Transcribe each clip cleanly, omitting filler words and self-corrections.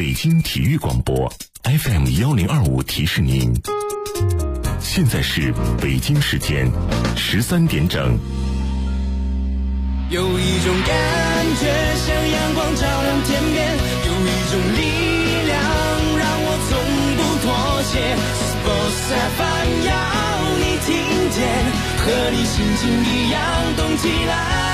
北京体育广播 FM1025提示您，现在是北京时间13点整。 有一种感觉像阳光照亮天边，有一种力量让我从不妥协。Sports FM 要你听见，和你心情一样动起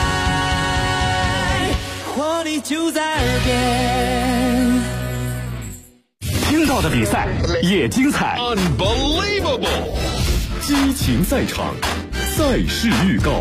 来，活力就在耳边。 听到的比赛也精彩 Unbelievable 激情赛场，赛事预告。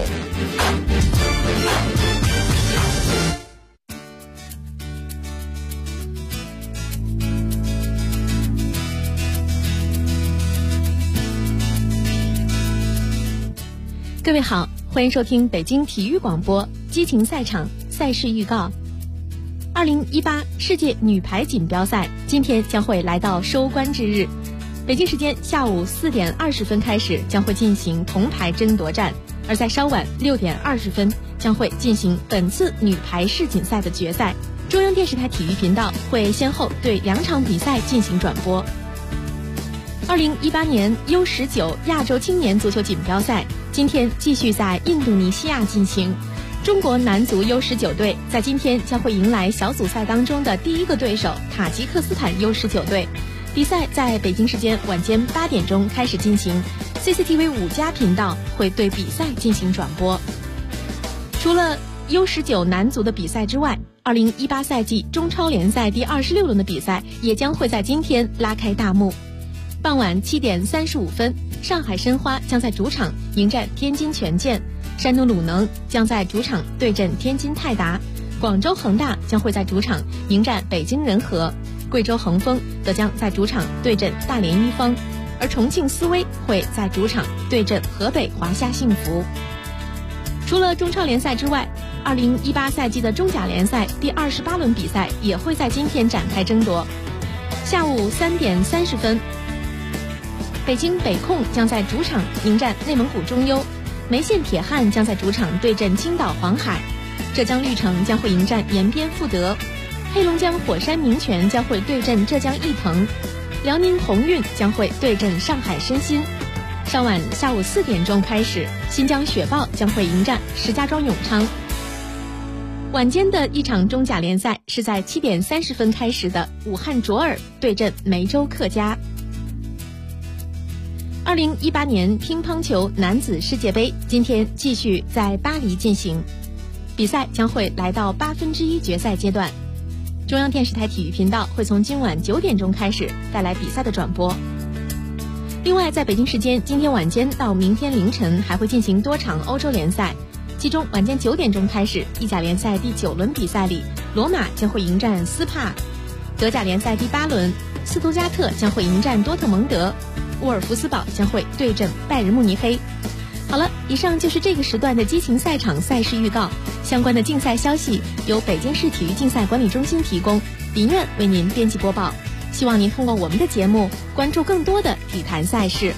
各位好，欢迎收听北京体育广播激情赛场赛事预告。2018世界女排锦标赛今天将会来到收官之日，北京时间下午4点20分开始将会进行铜牌争夺战，而在稍晚6点20分将会进行本次女排世锦赛的决赛。中央电视台体育频道会先后对2场比赛进行转播。2018年 U19 亚洲青年足球锦标赛今天继续在印度尼西亚进行，中国男足 U19 队在今天将会迎来小组赛当中的第一个对手塔吉克斯坦 U19 队。比赛在北京时间晚间8点钟开始进行， CCTV 5+频道会对比赛进行转播。除了 U19 男足的比赛之外，2018赛季中超联赛第26轮的比赛也将会在今天拉开大幕。傍晚7点35分，上海申花将在主场迎战天津权健，山东鲁能将在主场对阵天津泰达，广州恒大将会在主场迎战北京人和，贵州恒丰则将在主场对阵大连一方，而重庆斯威会在主场对阵河北华夏幸福。除了中超联赛之外，2018赛季的中甲联赛第28轮比赛也会在今天展开争夺。下午3点30分，北京北控将在主场迎战内蒙古中优，梅县铁汉将在主场对阵青岛黄海，浙江绿城将会迎战延边富德，黑龙江火山明泉将会对阵浙江毅腾，辽宁宏运将会对阵上海申鑫。稍晚下午4点钟开始，新疆雪豹将会迎战石家庄永昌。晚间的一场中甲联赛是在7点30分开始的武汉卓尔对阵梅州客家。2018年乒乓球男子世界杯今天继续在巴黎进行，比赛将会来到1/8决赛阶段。中央电视台体育频道会从今晚9点钟开始带来比赛的转播。另外，在北京时间今天晚间到明天凌晨还会进行多场欧洲联赛，其中晚间9点钟开始，意甲联赛第9轮比赛里，罗马将会迎战斯帕；德甲联赛第8轮，斯图加特将会迎战多特蒙德，沃尔夫斯堡将会对阵拜仁慕尼黑。好了，以上就是这个时段的激情赛场赛事预告，相关的竞赛消息由北京市体育竞赛管理中心提供，林苑为您编辑播报。希望您通过我们的节目关注更多的体坛赛事。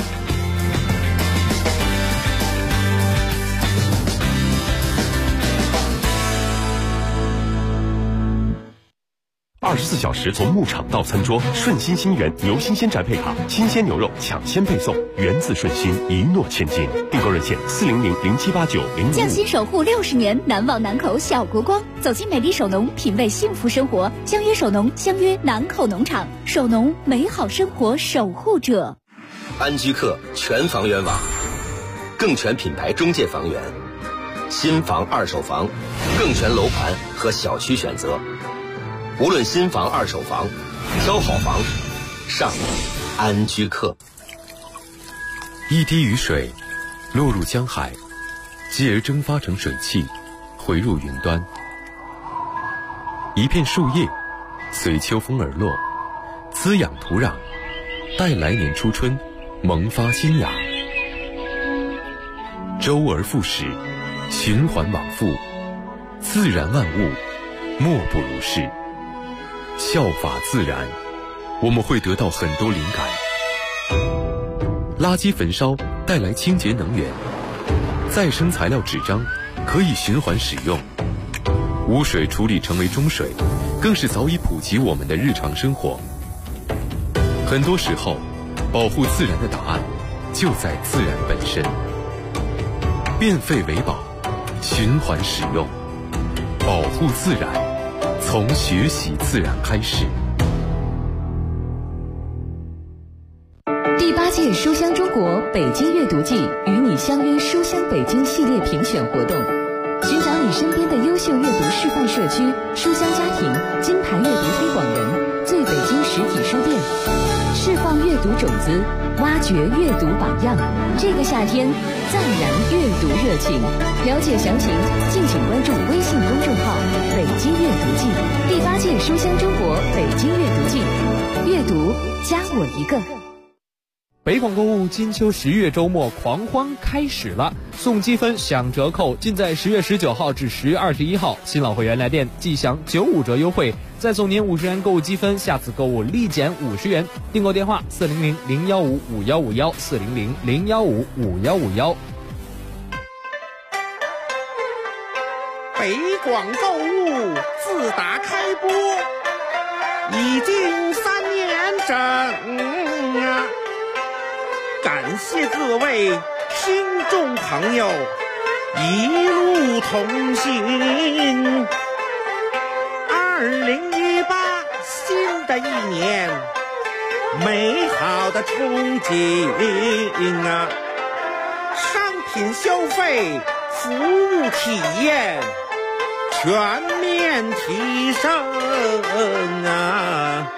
24小时从牧场到餐桌，顺心新源牛新鲜宅配卡，新鲜牛肉抢先配送，源自顺心，一诺千金。订购热线40007890055。 匠心守护60年，难忘南口小国光。走进美丽首农，品味幸福生活。相约首农，相约南口农场。首农，美好生活守护者。 安居客全房源网，更全品牌中介房源，新房二手房，更全楼盘和小区选择。无论新房二手房，挑好房上安居客。 一滴雨水落入江海，继而蒸发成水汽，回入云端。一片树叶随秋风而落，滋养土壤，待来年初春萌发新芽。周而复始，循环往复，自然万物莫不如是。效法自然，我们会得到很多灵感。垃圾焚烧带来清洁能源，再生材料纸张可以循环使用， 污水处理成为中水，更是早已普及我们的日常生活。很多时候，保护自然的答案就在自然本身。变废为宝，循环使用，保护自然，从学习自然开始。 第8届书香中国北京阅读季与你相约书香北京系列评选活动，寻找你身边的优秀阅读示范社区、书香家庭、金牌阅读推广人、最北京实体书店，释放阅读种子，挖掘阅读榜样。这个夏天，暂燃阅读热情。了解详情，敬请关注微信公众号“北京阅读季”。第8届书香中国北京阅读季，阅读加我一个。 北广购物金秋10月周末狂欢开始了，送积分享折扣，尽在10月19号至10月21号。新老会员来电即享95折优惠，再送您50元购物积分，下次购物立减50元。订购电话400-015-5151，400-015-5151。 北广购物自打开播已经3年整啊！感谢各位听众朋友一路同行。2018新的一年，美好的憧憬啊！商品消费、服务体验全面提升啊！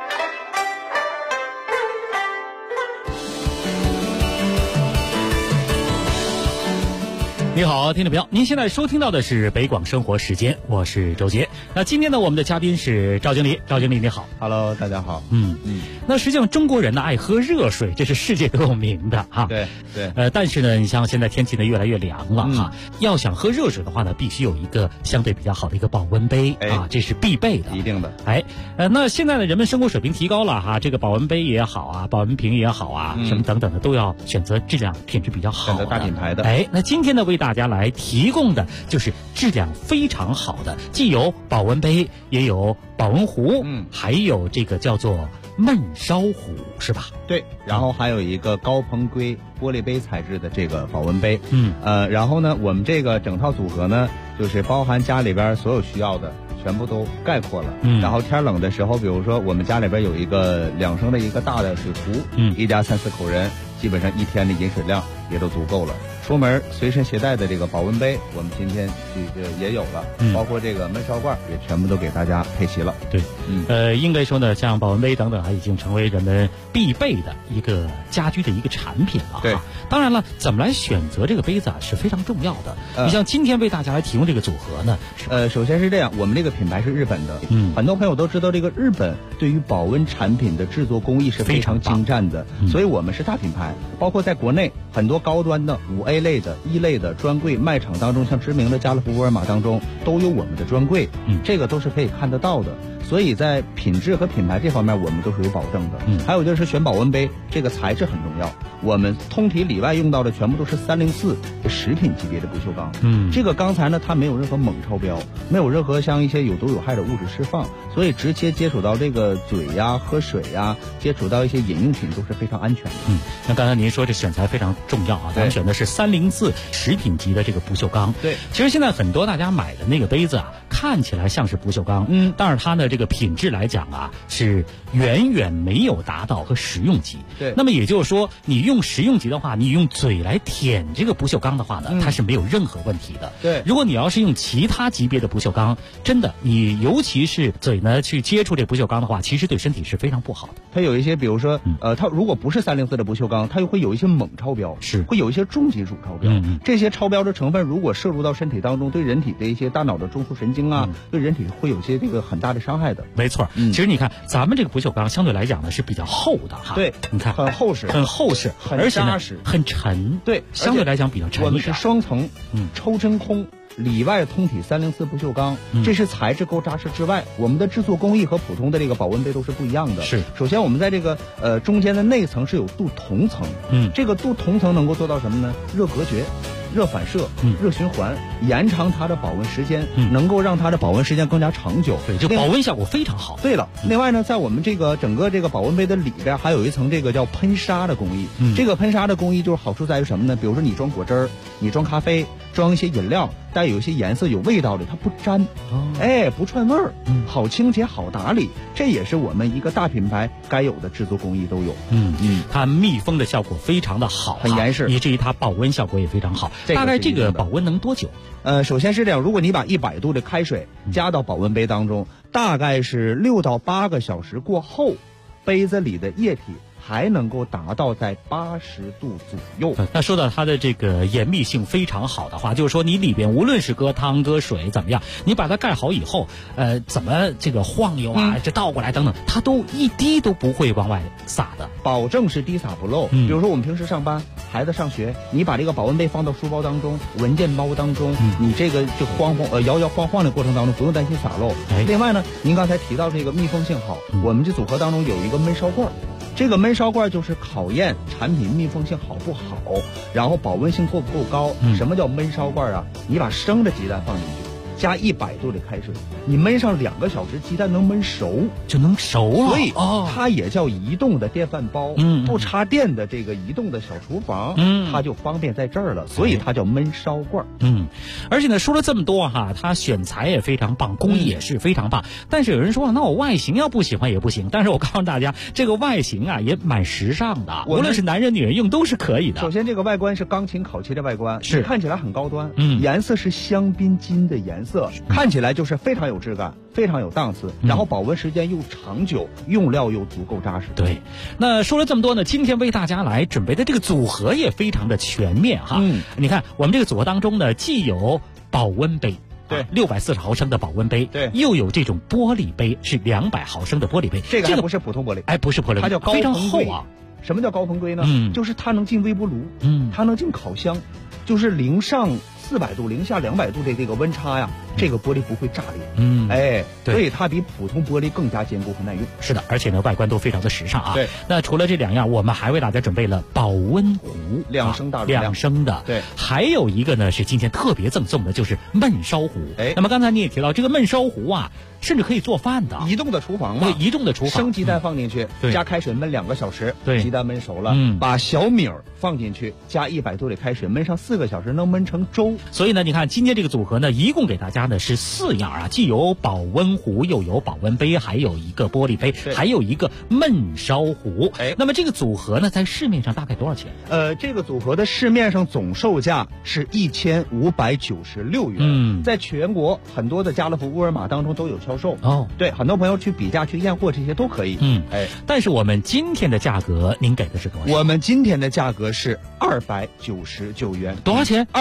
你好，听众朋友，您现在收听到的是北广生活时间，我是周杰。那今天呢，我们的嘉宾是赵经理。赵经理你好。 Hello， 大家好。 那实际上中国人呢爱喝热水，这是世界都有名的哈。 对。 但是呢，你像现在天气呢越来越凉了哈，要想喝热水的话呢，必须有一个相对比较好的一个保温杯啊，这是必备的。 一定的。 那现在呢，人们生活水平提高了哈，这个保温杯也好啊，保温瓶也好啊，什么等等的都要选择质量品质比较好的， 选择大品牌的。 那今天呢，为大家来提供的就是质量非常好的，既有保温杯，也有保温壶，还有这个叫做焖烧壶，是吧？ 对，然后还有一个高硼硅玻璃杯材质的这个保温杯。然后呢，我们这个整套组合呢，就是包含家里边所有需要的，全部都概括了。然后天冷的时候，比如说我们家里边有一个2升的一个大的水壶，一家3、4口人，基本上1天的饮水量也都足够了。出门随身携带的这个保温杯，我们今天也有了，包括这个焖烧罐也全部都给大家配齐了。 对，应该说呢，像保温杯等等，已经成为人们必备的一个家居的一个产品了。 对， 当然了，怎么来选择这个杯子啊是非常重要的。你像今天为大家来提供这个组合呢， 首先是这样，我们这个品牌是日本的，很多朋友都知道这个日本对于保温产品的制作工艺是非常精湛的，所以我们是大品牌，包括在国内很多高端的5A类的1类的专柜卖场当中，像知名的家乐福、沃尔玛当中都有我们的专柜，这个都是可以看得到的。所以在品质和品牌这方面，我们都是有保证的。还有就是选保温杯，这个材质很重要。我们通体里外用到的全部都是304食品级别的不锈钢。这个钢材呢，它没有任何锰超标，没有任何像一些有毒有害的物质释放，所以直接接触到这个嘴呀、喝水呀，接触到一些饮用品都是非常安全的。 那刚才您说这选材非常重要啊，咱们选的是304食品级的这个不锈钢。 对， 其实现在很多大家买的那个杯子啊，看起来像是不锈钢，但是它的这个品质来讲啊，是远远没有达到和食用级。 对， 那么也就是说，你用食用级的话，你用嘴来舔这个不锈钢的话呢，它是没有任何问题的。 对， 如果你要是用其他级别的不锈钢，真的，你尤其是嘴呢去接触这不锈钢的话，其实对身体是非常不好的。 它有一些，比如说，它如果不是304的不锈钢，它又会有一些锰超标， 是会有一些重金属超标。这些超标的成分如果摄入到身体当中，对人体的一些大脑的中枢神经啊，对人体会有些这个很大的伤害的。 没错，其实你看咱们这个不锈钢相对来讲呢是比较厚的哈。 对， 你看很厚实， 而且呢很沉。 对， 相对来讲比较沉一点。 我们是双层，抽真空。里外通体304不锈钢，这是材质够扎实之外，我们的制作工艺和普通的这个保温杯都是不一样的。 是， 首先我们在这个中间的内层是有镀铜层，这个镀铜层能够做到什么呢？热隔绝。 热反射、热循环，延长它的保温时间，能够让它的保温时间更加长久。 对，这保温效果非常好。 对了，另外呢，在我们这个整个这个保温杯的里边还有一层这个叫喷砂的工艺。这个喷砂的工艺就是好处在于什么呢？比如说你装果汁儿，你装咖啡，装一些饮料，带有一些颜色、有味道的，它不粘，不串味儿，好清洁、好打理，这也是我们一个大品牌该有的制作工艺都有。 它密封的效果非常的好， 很严实， 以至于它保温效果也非常好。大概这个保温能多久？ 首先是这样，如果你把100度的开水加到保温杯当中，大概是6到8个小时过后，杯子里的液体还能够达到在80度左右。 那说到它的这个严密性非常好的话，就是说你里边无论是搁汤搁水怎么样，你把它盖好以后，怎么这个晃悠啊，这倒过来等等，它都一滴都不会往外洒的， 保证是滴洒不漏。比如说我们平时上班，孩子上学，你把这个保温杯放到书包当中、文件包当中，你这个就摇摇晃晃的过程当中不用担心洒漏。另外呢，您刚才提到这个密封性好，我们这组合当中有一个焖烧罐。这个焖烧罐就是考验产品密封性好不好，然后保温性够不够高。什么叫焖烧罐啊？你把生的鸡蛋放进去，加100度的开水，你焖上2个小时，鸡蛋能焖熟， 就能熟了。 所以它也叫移动的电饭煲，不插电的这个移动的小厨房，它就方便在这儿了，所以它叫焖烧罐。 而且呢，说了这么多哈，它选材也非常棒，工艺也是非常棒。但是有人说，那我外形要不喜欢也不行。但是我告诉大家，这个外形啊也蛮时尚的，无论是男人女人用都是可以的。 首先，这个外观是钢琴烤漆的外观， 是看起来很高端，颜色是香槟金的颜色，看起来就是非常有质感，非常有档次，然后保温时间又长久，用料又足够扎实。 对，那说了这么多呢，今天为大家来准备的这个组合也非常的全面哈。你看我们这个组合当中呢，既有保温杯。 对 ，640毫升的保温杯， 对， 又有这种玻璃杯，是200毫升的玻璃杯。 这个还不是普通玻璃， 不是玻璃， 它叫高非常硼硅厚啊。 什么叫高硼硅呢？就是它能进微波炉，它能进烤箱，就是零上400度、零下200度的这个温差呀，这个玻璃不会炸裂。 对， 所以它比普通玻璃更加坚固和耐用。 是的，而且呢，外观都非常的时尚啊。 对， 那除了这2样，我们还为大家准备了保温壶 ，2升大容量 ，2升的。 对， 还有一个呢是今天特别赠送的，就是焖烧壶。那么刚才你也提到这个焖烧壶啊，甚至可以做饭的， 移动的厨房嘛。 对，移动的厨房， 生鸡蛋放进去，加开水焖2个小时， 对， 鸡蛋焖熟了，把小米儿放进去，加100度的开水焖上4个小时，能焖成粥。 所以呢，你看今天这个组合呢，一共给大家呢是4样啊，既有保温壶，又有保温杯，还有一个玻璃杯，还有一个焖烧壶。那么这个组合呢，在市面上大概多少钱？ 这个组合的市面上总售价是1596元。在全国很多的家乐福、沃尔玛当中都有销售。对，很多朋友去比价、去验货，这些都可以。 但是我们今天的价格，您给的是多少？ 我们今天的价格是299元。 多少钱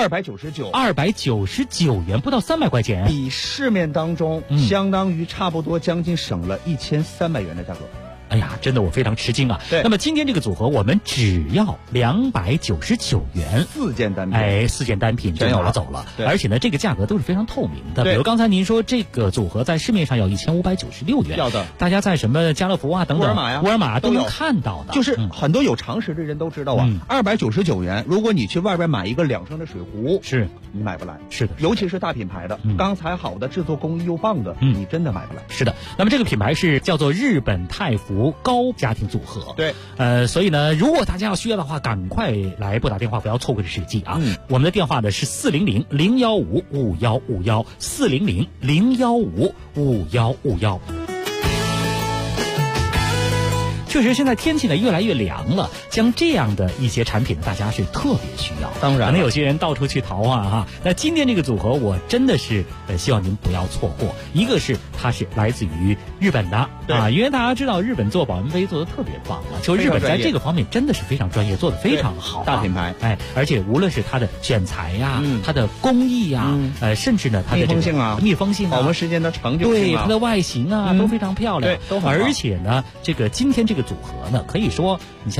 ？299 元，不到300块钱， 比市面当中相当于差不多将近省了1300元的价格。 哎呀，真的我非常吃惊啊！那么今天这个组合我们只要299元 ，4件单品 ，4件单品就拿走了。而且呢，这个价格都是非常透明的。比如刚才您说这个组合在市面上要1596元， 要的， 大家在什么家乐福啊等等、沃尔玛都能看到的。 就是很多有常识的人都知道啊，299元，如果你去外边买一个2升的水壶， 是你买不来。 是的， 尤其是大品牌的，钢材好的，制作工艺又棒的，你真的买不来。 是的，那么这个品牌是叫做日本太福高家庭组合。 对， 所以呢，如果大家要需要的话，赶快来拨打电话，不要错过这时机啊！我们的电话呢是400-015-5151，400-015-5151。确实，现在天气呢越来越凉了，像这样的一些产品呢，大家是特别需要。 当然， 可能有些人到处去淘啊哈。那今天这个组合，我真的是希望您不要错过。一个是它是来自于日本的啊，因为大家知道日本做保温杯做的特别棒啊，就日本在这个方面真的是非常专业，做的非常好， 大品牌。 而且无论是它的选材呀，它的工艺呀，甚至呢它的密封性啊，保温时间的长久性对它的外形啊都非常漂亮。 对，都很好。 而且呢，这个今天这个组合呢，可以说你像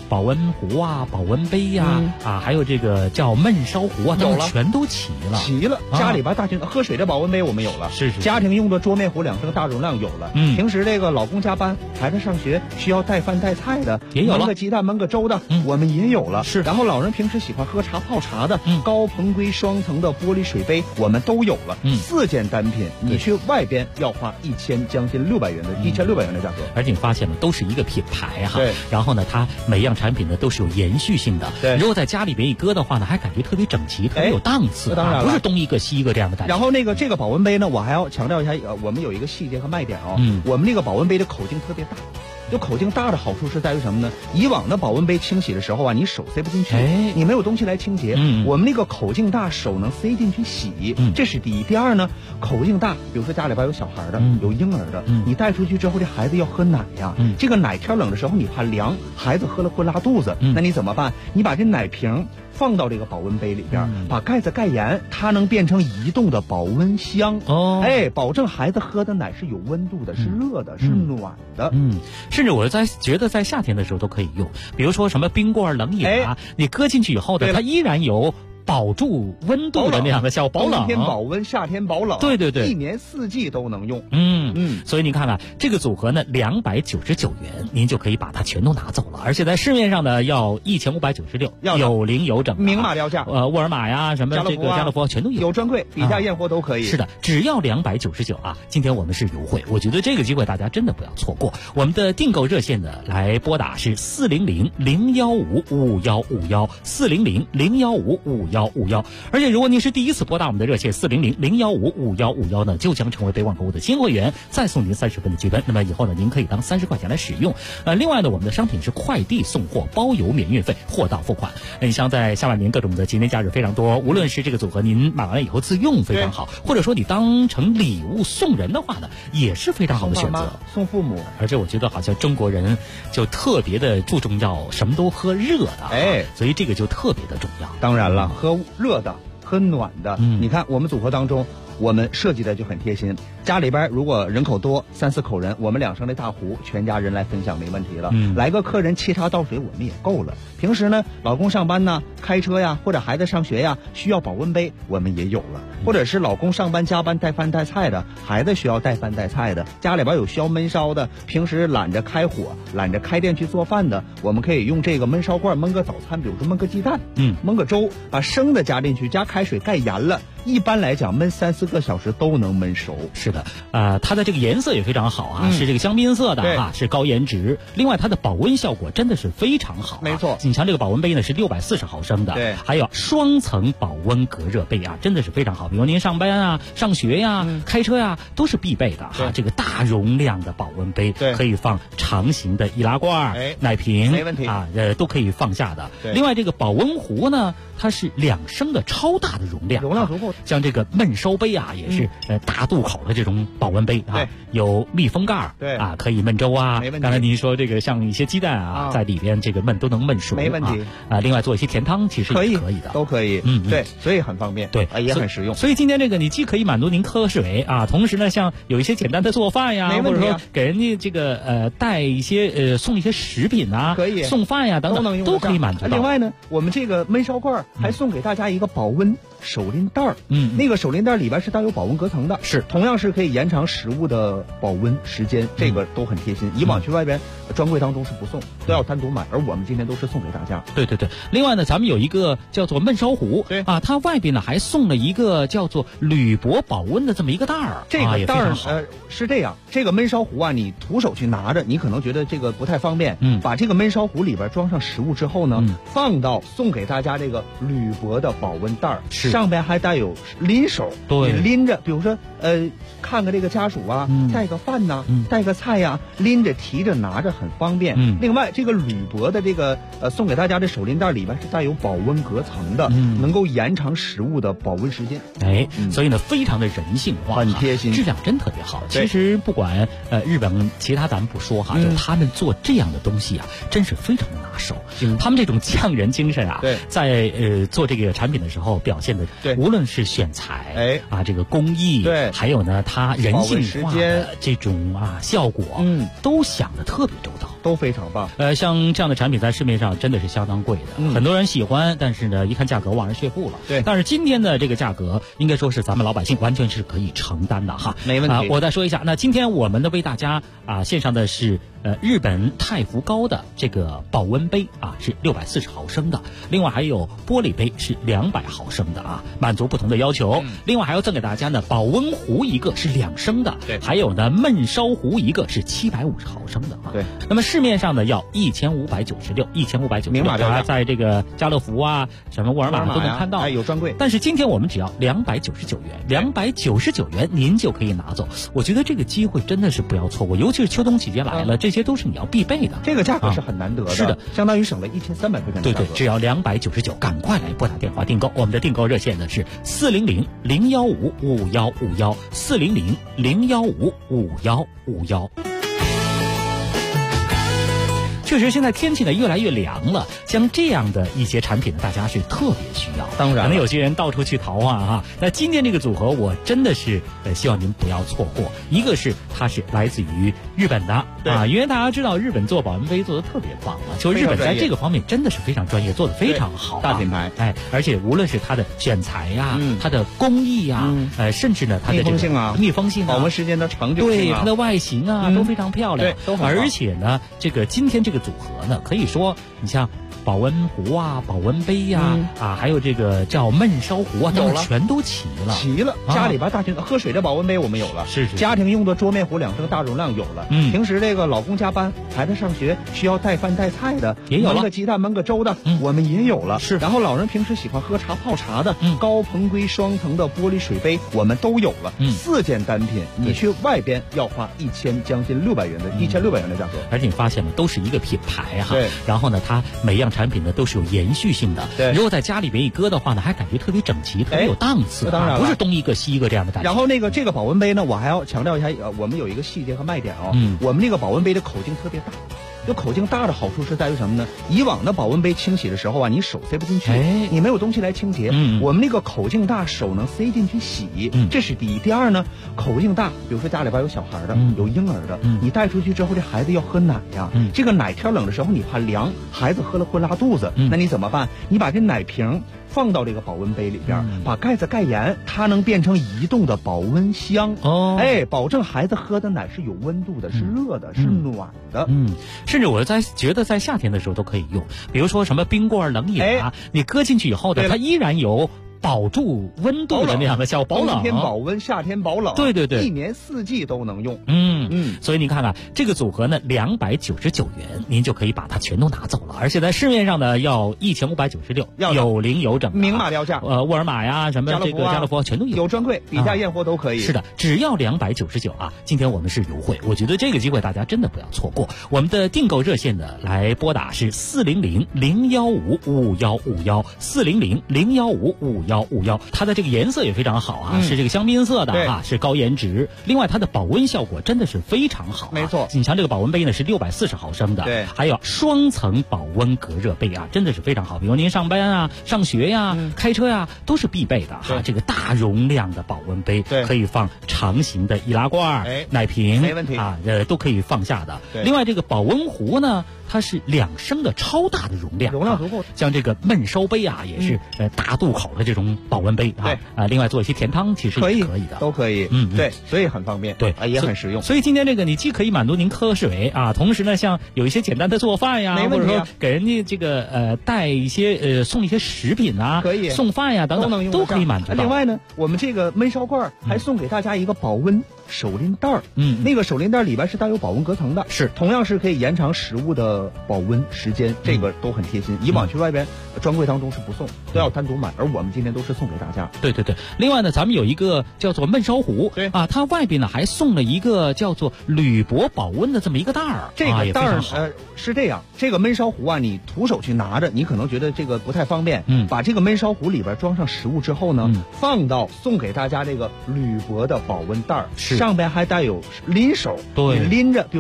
保温壶啊、保温杯呀、还有这个叫焖烧壶啊， 有了， 全都齐了。 齐了，家里边大型喝水的保温杯我们有了， 是。 家庭用的桌面壶2升大容量有了，平时这个老公加班，孩子上学需要带饭带菜的， 也有了， 焖个鸡蛋、焖个粥的，我们也有了。 是。 然后老人平时喜欢喝茶、泡茶的，高硼硅双层的玻璃水杯我们都有了。4件单品，你去外边要花将近1600元的1600元的价格。 而且你发现了，都是一个品牌哈。 对。 然后呢，它每样产品呢都是有延续性的。 对。 如果在家里边一搁的话呢，还感觉特别整齐，特别有档次。 当然了， 不是东一个西一个这样的感觉。 然后这个保温杯呢，我还要强调一下，我们有一个细节和卖点我们这个保温杯的口径特别大。就口径大的好处是在于什么呢？以往的保温杯清洗的时候啊，你手塞不进去，你没有东西来清洁。我们那个口径大，手能塞进去洗，这是第一。第二呢，口径大，比如说家里边有小孩的，有婴儿的，你带出去之后，这孩子要喝奶呀，这个奶天冷的时候你怕凉，孩子喝了会拉肚子，那你怎么办？你把这奶瓶放到这个保温杯里边，把盖子盖严，它能变成移动的保温箱。保证孩子喝的奶是有温度的，是热的，是暖的。 甚至我觉得在夏天的时候都可以用，比如说什么冰棍、冷饮啊，你搁进去以后呢，它依然有保住温度的那样的效果，保冷。 冬天保温，夏天保冷。 对对对， 一年四季都能用。 所以您看看这个组合呢，299元，您就可以把它全都拿走了，而且在市面上呢要1596，有零有整， 明码标价。 沃尔玛呀，什么这个家乐福全都有， 有专柜，比价验货都可以。 是的，只要299啊！今天我们是优惠，我觉得这个机会大家真的不要错过。我们的订购热线呢，来拨打是400-015-5151，400-015-5151。而且如果您是第一次拨打我们的热线400-015-5151呢，就将成为北网购物的新会员，再送您30分的积分。那么以后呢，您可以当30块钱来使用。另外呢，我们的商品是快递送货，包邮免运费，货到付款。你像在下半年各种的节年假日非常多，无论是这个组合您买完了以后自用非常好，或者说你当成礼物送人的话呢，也是非常好的选择。 送父母。 而且我觉得好像中国人就特别的注重要什么都喝热的，所以这个就特别的重要。 当然了，喝热的，喝暖的。你看我们组合当中，我们设计的就很贴心。家里边如果人口多，3、4口人，我们2升的大壶，全家人来分享没问题了。来个客人沏茶倒水，我们也够了。平时呢，老公上班呢，开车呀，或者孩子上学呀，需要保温杯，我们也有了。或者是老公上班加班带饭带菜的，孩子需要带饭带菜的，家里边有需要焖烧的，平时懒着开火、懒着开店去做饭的，我们可以用这个焖烧罐焖个早餐，比如说焖个鸡蛋，焖个粥，把生的加进去，加开水盖严了。一般来讲，焖3、4个小时都能焖熟。 是的，它的这个颜色也非常好啊，是这个香槟色的啊，是高颜值。另外，它的保温效果真的是非常好。 没错， 你像这个保温杯呢是640毫升的， 对， 还有双层保温隔热杯啊，真的是非常好。比如您上班啊、上学呀、开车呀，都是必备的哈。这个大容量的保温杯，可以放长形的易拉罐、奶瓶， 没问题啊，都可以放下的。另外，这个保温壶呢，它是2升的超大的容量， 容量足够。 像这个焖烧杯啊，也是大肚口的这种保温杯啊，有密封盖，啊，可以焖粥啊。 没问题。 刚才您说这个像一些鸡蛋啊，在里边这个焖都能焖熟， 没问题啊。另外做一些甜汤，其实也可以的， 都可以。对，所以很方便， 对， 也很实用。 所以今天这个你既可以满足您喝水啊，同时呢，像有一些简单的做饭呀，或者说给人家这个带一些送一些食品啊， 可以送饭呀等等，都可以满足到。 另外呢，我们这个焖烧罐还送给大家一个保温手拎袋儿，那个手拎袋里边是带有保温隔层的， 是同样是可以延长食物的保温时间，这个都很贴心。以往去外边专柜当中是不送，都要单独买，而我们今天都是送给大家。 对对对，另外呢，咱们有一个叫做焖烧壶，对啊，它外边呢还送了一个叫做铝箔保温的这么一个袋儿， 这个袋儿是这样，这个焖烧壶啊，你徒手去拿着，你可能觉得这个不太方便，把这个焖烧壶里边装上食物之后呢，放到送给大家这个铝箔的保温袋儿，上边还带有拎手， 对， 拎着，比如说看个这个家属啊，带个饭呐，带个菜呀，拎着提着拿着很方便。另外这个铝箔的这个送给大家的手拎袋里边是带有保温隔层的，能够延长食物的保温时间。 所以呢非常的人性化， 很贴心， 质量真特别好。其实不管日本其他咱们不说哈，就他们做这样的东西啊，真是非常的拿手。他们这种匠人精神啊，在做这个产品的时候表现的，无论是选材这个工艺，还有呢它人性化的这种效果，都想得特别周到。 都非常棒。 像这样的产品在市面上真的是相当贵的，很多人喜欢，但是呢，一看价格望而却步了。 对， 但是今天的这个价格，应该说是咱们老百姓完全是可以承担的哈。 没问题。 我再说一下，那今天我们的为大家献上的是日本太福高的这个保温杯是640毫升的，另外还有玻璃杯是200毫升的满足不同的要求。另外还要赠给大家呢保温壶一个是2升的， 对， 还有呢焖烧壶一个是750毫升的对。 那么市面上呢要1596， 明码标价， 在这个家乐福什么沃尔玛都能看到， 有专柜。 但是今天我们只要299元，299元您就可以拿走。我觉得这个机会真的是不要错过，尤其是秋冬季节来了，这些都是你要必备的。 这个价格是很难得的， 是的， 相当于省了1300块钱的价格。 对，只要299，赶快来拨打电话订购。我们的订购热线呢是400-015-5151，400-015-5151。确实，现在天气呢越来越凉了，像这样的一些产品呢，大家是特别需要。 当然， 可能有些人到处去淘那今天这个组合，我真的是希望您不要错过。一个是它是来自于日本的因为大家知道日本做保温杯做的特别棒就日本在这个方面真的是非常专业，做的非常好大品牌。 而且无论是它的选材它的工艺甚至呢它的密封性保温时间的长久性对它的外形都非常漂亮， 都很好。 而且呢，这个今天这个组合呢，可以说你像保温壶保温杯还有这个叫焖烧壶等等全都齐了。 家里边大型喝水的保温杯我们有了， 是家庭用的桌面壶2升大容量有了。平时这个老公加班，孩子上学需要带饭带菜的， 也有了。 焖个鸡蛋焖个粥的，我们也有了。 是。 然后老人平时喜欢喝茶泡茶的，高硼硅双层的玻璃水杯我们都有了。4件单品，你去外边要花将近1600元的价格。 而且你发现了，都是一个品牌对。 然后呢，它每样产品呢都是有延续性的。 对。 如果在家里边一搁的话呢，还感觉特别整齐，特别有档次。 当然不是东一个西一个这样的感觉。 然后这个保温杯呢，我还要强调一下，我们有一个细节和卖点我们这个保温杯的口径特别大。这口径大的好处是在于什么呢？以往的保温杯清洗的时候你手塞不进去，你没有东西来清洁。我们那个口径大，手能塞进去洗，这是第一。第二呢，口径大，比如说家里边有小孩的，有婴儿的，你带出去之后，这孩子要喝奶这个奶天冷的时候你怕凉，孩子喝了会拉肚子，那你怎么办？你把这奶瓶放到这个保温杯里边，把盖子盖严，它能变成移动的保温箱保证孩子喝的奶是有温度的，是热的，是暖的。 甚至我觉得在夏天的时候都可以用，比如说什么冰棍冷饮你搁进去以后呢，它依然有保住温度的那样的效果，保冷。 冬天保温，夏天保冷。 对， 一年四季都能用。 所以您看看这个组合呢，299元您就可以把它全都拿走了，而且在市面上呢要1596，有零有整， 明码标价。 沃尔玛什么这个家乐福全都有专柜，比价验货都可以。 是的，只要299今天我们是优惠，我觉得这个机会大家真的不要错过。我们的订购热线呢来拨打是400-015-5151，400-015-5151，它的这个颜色也非常好是这个香槟色的是高颜值。另外它的保温效果真的是非常好没错。 你像这个保温杯呢是640毫升的， 对， 还有双层保温隔热杯真的是非常好。比如您上班上学开车都是必备的这个大容量的保温杯，可以放长形的易拉罐奶瓶， 没问题都可以放下的。另外这个保温壶呢，它是2升的超大的容量足够。 像这个焖烧杯也是大肚口的这种保温杯另外做一些甜汤其实也可以的， 都可以。对，所以很方便， 对， 也很实用。 所以今天这个你既可以满足您喝水同时呢，像有一些简单的做饭或者说给人家这个带一些送一些食品可以送饭等等都可以满足。 另外呢，我们这个焖烧罐还送给大家一个保温手拎袋那个手拎袋里边是带有保温隔层的， 是同样是可以延长食物的保温时间，这个都很贴心。以往去外边专柜当中是不送，都要单独买，而我们今天都是送给大家。 对。另外呢，咱们有一个叫做焖烧壶，它外边呢还送了一个叫做铝箔保温的这么一个袋儿。 这个袋儿是这样，这个焖烧壶你徒手去拿着，你可能觉得这个不太方便。把这个焖烧壶里边装上食物之后呢，放到送给大家这个铝箔的保温袋儿，上边还带有拎手， 对， 你拎着，比如说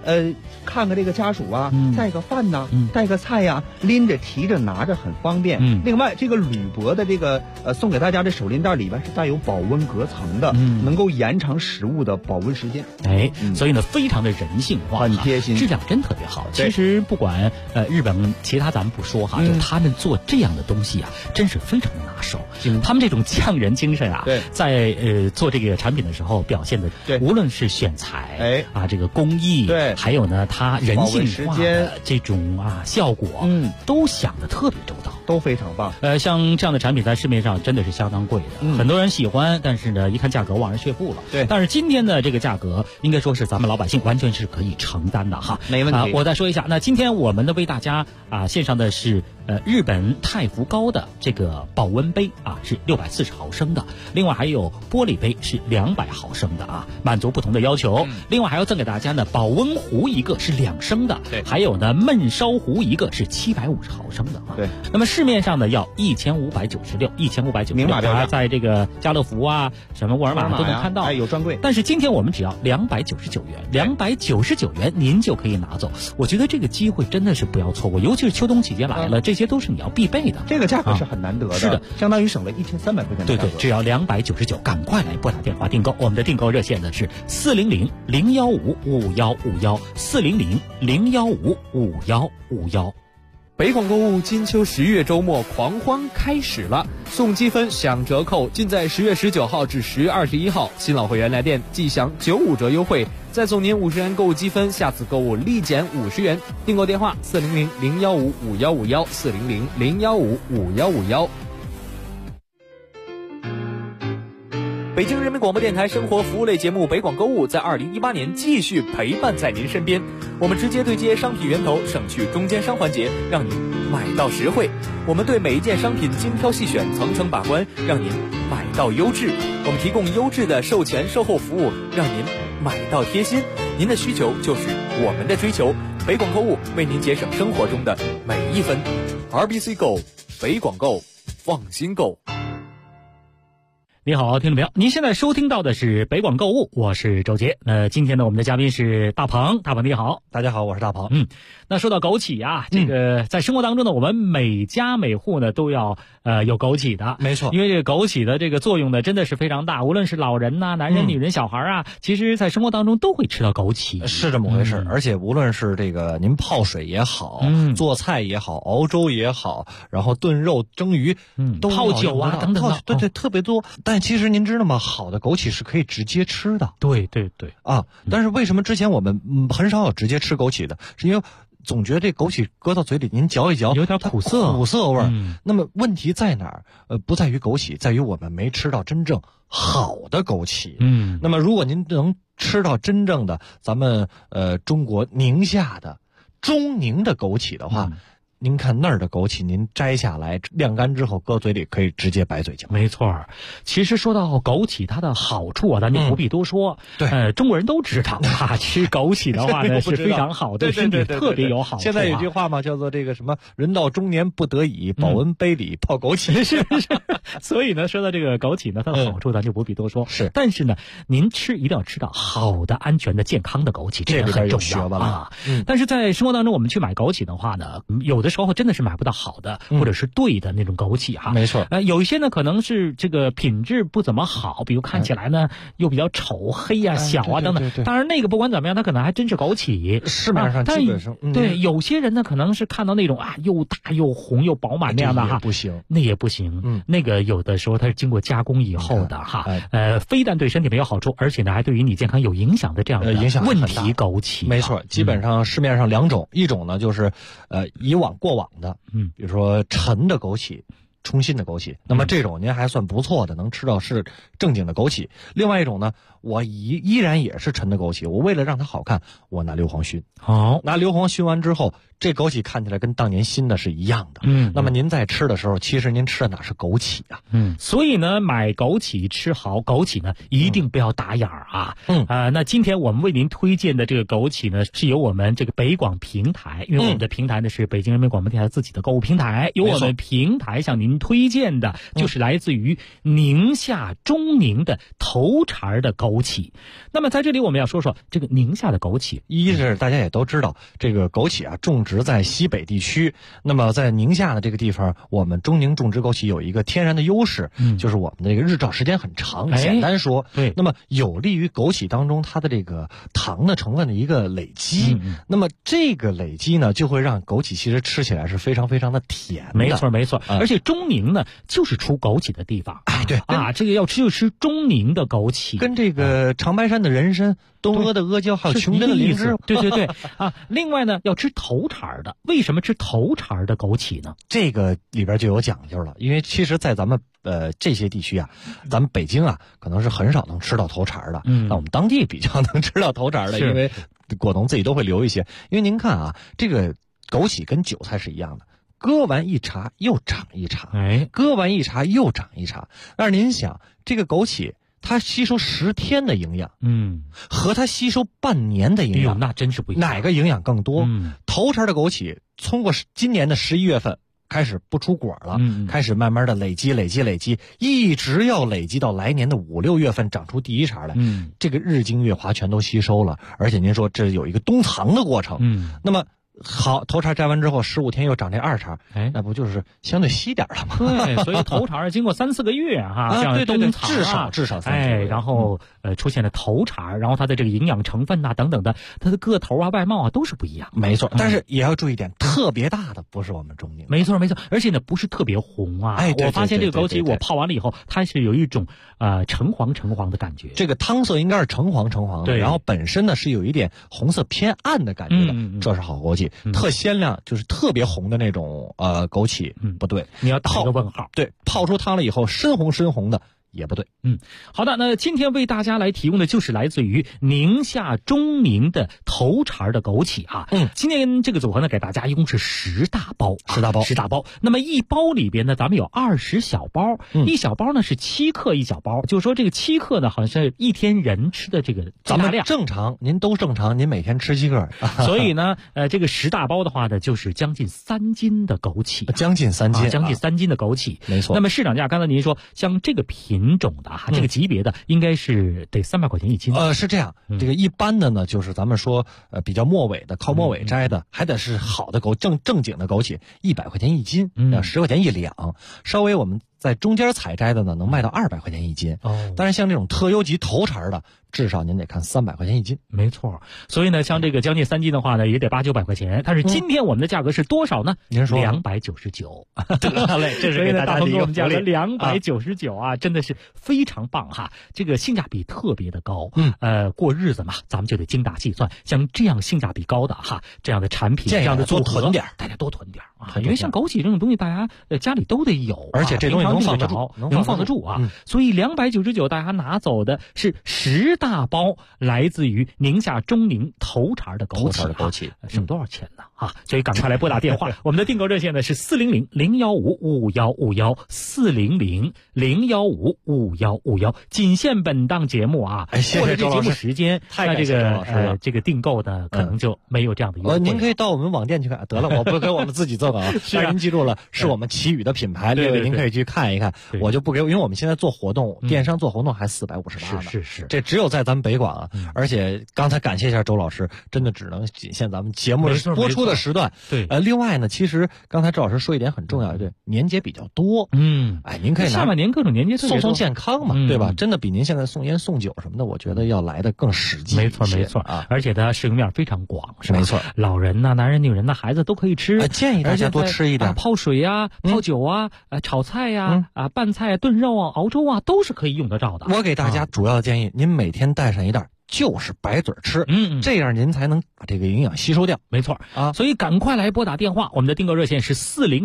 看个这个家属啊，带个饭呐，带个菜呀，拎着提着拿着很方便。另外这个铝箔的这个送给大家的手拎袋里边是带有保温隔层的，能够延长食物的保温时间。 所以呢非常的人性化， 很贴心， 质量真特别好。其实不管日本其他咱们不说哈，就他们做这样的东西啊，真是非常的拿手。他们这种匠人精神啊，在做这个产品的时候表现的，无论是选材这个工艺，还有呢它人性化的这种效果，都想得特别周到， 都非常棒。 像这样的产品在市面上真的是相当贵的，很多人喜欢，但是呢一看价格望而却步了。但是今天的这个价格应该说是咱们老百姓完全是可以承担的哈， 没问题。 我再说一下，那今天我们呢为大家献上的是日本太福高的这个保温杯是640毫升的，另外还有玻璃杯是200毫升的满足不同的要求。另外还要赠给大家呢保温壶一个是2升的，还有呢焖烧壶一个是750毫升的那么市面上呢要1596，明码标价，在这个家乐福什么沃尔玛都能看到， 有专柜。 但是今天我们只要299元，299元您就可以拿走。我觉得这个机会真的是不要错过，尤其是秋冬期间来了，这些都是你要必备的。 这个价格是很难得的，是的，相当于省了1300块钱的价格。 对，只要299，赶快来拨打电话订购。我们的订购热线呢是400-015-5151，400-015-5151。 北广购物金秋10月周末狂欢开始了，送积分享折扣，尽在10月19号至10月21号。新老会员来电即享95折优惠，再送您50元购物积分，下次购物立减50元。订购电话400-015-5151，400-015-5151。北京人民广播电台生活服务类节目《北广购物》在2018年继续陪伴在您身边。我们直接对接商品源头，省去中间商环节，让您买到实惠。我们对每一件商品精挑细选，层层把关，让您买到优质。我们提供优质的售前售后服务，让您买到贴心。您的需求就是我们的追求。北广购物为您节省生活中的每一分。RBC Go， 北广购，放心购。 你好，听众朋友，您现在收听到的是北广购物，我是周杰。今天呢，我们的嘉宾是大鹏。大鹏你好。 大家好，我是大鹏。 那说到枸杞这个在生活当中呢，我们每家每户呢都要有枸杞的， 没错。 因为这个枸杞的这个作用呢，真的是非常大，无论是老人男人、女人、小孩其实在生活当中都会吃到枸杞， 是这么回事。而且无论是这个您泡水也好，做菜也好，熬粥也好，然后炖肉、蒸鱼，都泡酒等等的， 对，特别多。但其实您知道吗？好的枸杞是可以直接吃的。 对但是为什么之前我们很少有直接吃枸杞的？是因为总觉得这枸杞搁到嘴里，您嚼一嚼， 有点苦涩味儿。那么问题在哪儿？不在于枸杞，在于我们没吃到真正好的枸杞。那么如果您能吃到真正的咱们中国宁夏的中宁的枸杞的话，您看那儿的枸杞，您摘下来晾干之后搁嘴里可以直接白嘴嚼。 没错，其实说到枸杞它的好处咱就不必多说。 对， 中国人都知道吃枸杞的话呢是非常好的，身体特别有好处。 现在有句话嘛，叫做这个什么人到中年不得已，保温杯里泡枸杞。 是。所以呢，说到这个枸杞呢，它的好处咱就不必多说。 是， 但是呢，您一定要吃到好的、安全的、健康的枸杞，这个很重要但是在生活当中，我们去买枸杞的话呢，有的时候真的是买不到好的，或者是对的那种枸杞没错。 有一些呢可能是这个品质不怎么好，比如看起来呢又比较丑、黑小等等。当然那个不管怎么样，它可能还真是枸杞。 市面上基本上对有些人呢可能是看到那种又大又红又饱满那样的不行， 那也不行。那个有的时候它是经过加工以后的非但对身体没有好处，而且呢还对于你健康有影响的这样的问题枸杞。 没错，基本上市面上2种，一种呢就是过往的，比如说陈的枸杞、冲新的枸杞，那么这种您还算不错的，能吃到是正经的枸杞。另外一种呢，我依然也是陈的枸杞，我为了让它好看，我拿硫磺熏。拿硫磺熏完之后，这枸杞看起来跟当年新的是一样的。那么您在吃的时候，其实您吃的哪是枸杞啊？ 所以呢，买枸杞吃好枸杞呢，一定不要打眼儿那今天我们为您推荐的这个枸杞呢，是由我们这个北广平台，因为我们的平台呢是北京人民广播电台自己的购物平台，由我们平台向您们推荐的就是来自于宁夏中宁的头茬的枸杞。那么在这里我们要说说这个宁夏的枸杞。 一是大家也都知道，这个枸杞啊种植在西北地区，那么在宁夏的这个地方，我们中宁种植枸杞有一个天然的优势，就是我们的这个日照时间很长。简单说， 对， 那么有利于枸杞当中它的这个糖的成分的一个累积。那么这个累积呢，就会让枸杞其实吃起来是非常非常的甜的。 没错没错，而且中宁呢就是出枸杞的地方。 对啊，这个要吃就吃中宁的枸杞， 跟这个长白山的人参、东阿的阿胶还有琼根的灵芝， 对啊。另外呢，要吃头茬的，为什么吃头茬的枸杞呢？ 这个里边就有讲究了，因为其实，在咱们这些地区啊，咱们北京啊，可能是很少能吃到头茬的。那我们当地比较能吃到头茬的，因为果农自己都会留一些。因为您看啊，这个枸杞跟韭菜是一样的。割完一茬又长一茬，割完一茬又长一茬。但是您想，这个枸杞它吸收10天的营养，和它吸收半年的营养， 那真是不一样。 哪个营养更多？头茬的枸杞通过今年的11月份开始不出果了，开始慢慢的累积，一直要累积到来年的5、6月份长出第一茬来。这个日精月华全都吸收了，而且您说这有一个冬藏的过程。那么好，头茬摘完之后15天又长这2茬，那不就是相对稀点了吗？ 对，所以头茬经过3、4个月哈，像冬藏至少3、4个月， 然后出现了头茬，然后它的这个营养成分等等的，它的个头啊、外貌啊都是不一样。 没错，但是也要注意点，特别大的不是我们中宁。 没错，而且呢不是特别红啊。我发现这个枸杞我泡完了以后，它是有一种橙黄的感觉。 这个汤色应该是橙黄的，对，然后本身呢是有一点红色偏暗的感觉的，这是好枸杞。特鲜亮就是特别红的那种枸杞，不对， 你要打一个问号。 对，泡出汤了以后深红的也不对。 好的，那今天为大家来提供的就是来自于宁夏中宁的头茬的枸杞啊。今天这个组合呢，给大家一共是10大包。那么一包里边呢，咱们有20小包，一小包呢是7克一小包，就是说这个7克呢，好像是一天人吃的这个咱们正常，您都正常，您每天吃7克， 所以呢，这个10大包的话呢，就是将近3斤的枸杞， 将近3斤的枸杞， 没错。 那么市场价，刚才您说像这个品种的这个级别的，应该是得300块钱一斤。 是这样，这个一般的呢，就是咱们说比较末尾的，靠末尾摘的，还得是好的正经的枸杞，100块钱一斤，10块钱一两。稍微我们在中间采摘的呢，能卖到200块钱一斤。但是像这种特优级头茬的，至少您得看300块钱一斤。 没错，所以呢，像这个将近3斤的话呢，也得8、900块钱。但是今天我们的价格是多少呢？ 您说 299。 得嘞，这是给大家的一个福利。 299啊，真的是非常棒哈，这个性价比特别的高。过日子嘛，咱们就得精打细算。像这样性价比高的哈，这样的产品，这样的多囤点， 大家多囤点啊，因为像枸杞这种东西，大家家里都得有， 而且这东西能放得住啊。所以299，大家拿走的是10大包来自于宁夏中宁头茬的枸杞，省多少钱呢？所以赶快来拨打电话，我们的订购热线呢是400-015-5151，400-015-5151，仅限本档节目啊。 谢谢周老师， 节目时间， 太感谢周老师了。 这个订购呢，可能就没有这样的优惠。 您可以到我们网店去看。得了，我不给我们自己做广告，但是您记住了，是我们奇宇的品牌，各位您可以去看一看。我就不给，因为我们现在做活动，电商做活动还458呢。 是， 这只有在咱们北广啊。而且刚才感谢一下周老师，真的只能仅限咱们节目播出的时段。 对， 另外呢，其实刚才周老师说一点很重要的，对，年节比较多。您可以下半年各种年节送健康嘛，对吧？真的比您现在送烟送酒什么的，我觉得要来的更实际。 没错啊，而且它使用面非常广，是吧？ 没错， 老人呐、男人、女人呐、孩子都可以吃。 建议大家多吃一点， 泡水啊、泡酒啊、炒菜呀、拌菜、炖肉啊、熬粥啊，都是可以用得着的。 我给大家主要建议，您每天带上一袋，就是白嘴吃，这样您才能把这个营养吸收掉。 没错啊，所以赶快来拨打电话，我们的订购热线是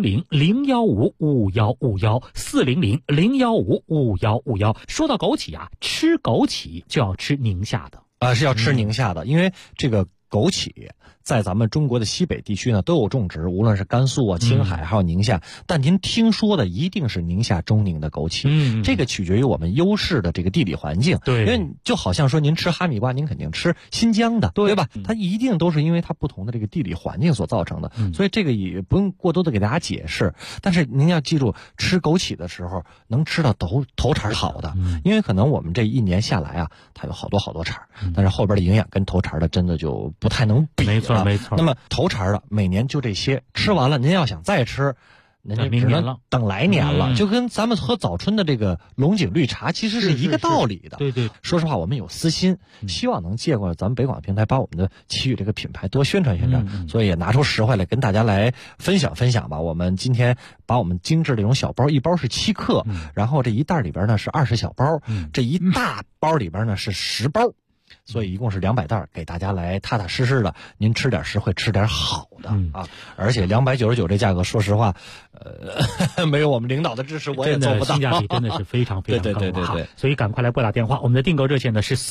400-015-5151，400-015-5151。说到枸杞啊，吃枸杞就要吃宁夏的。 是要吃宁夏的，因为这个枸杞在咱们中国的西北地区呢都有种植，无论是甘肃啊、青海还有宁夏，但您听说的一定是宁夏中宁的枸杞。这个取决于我们优势的这个地理环境。 对， 因为就好像说您吃哈密瓜，您肯定吃新疆的，对吧？它一定都是因为它不同的这个地理环境所造成的。所以这个也不用过多的给大家解释。但是您要记住，吃枸杞的时候能吃到头茬好的，因为可能我们这一年下来啊，它有好多茬，但是后边的营养跟头茬的真的就不太能比了。 没错。 那么头茬的每年就这些，吃完了您要想再吃，那就只能等来年了。就跟咱们喝早春的这个龙井绿茶其实是一个道理的。 对， 说实话，我们有私心，希望能借过咱们北广平台，把我们的奇遇这个品牌多宣传宣传。所以也拿出实惠来跟大家来分享分享吧。我们今天把我们精致的这种小包，一包是7克，然后这一袋里边呢是20小包，这一大包里边呢是10包。所以一共是200袋，给大家来踏踏实实的，您吃点实惠，吃点好的啊！而且299这价格，说实话，没有我们领导的支持，我也做不到。 性价比真的是非常非常高。 对。 所以赶快来拨打电话，我们的订购热线呢是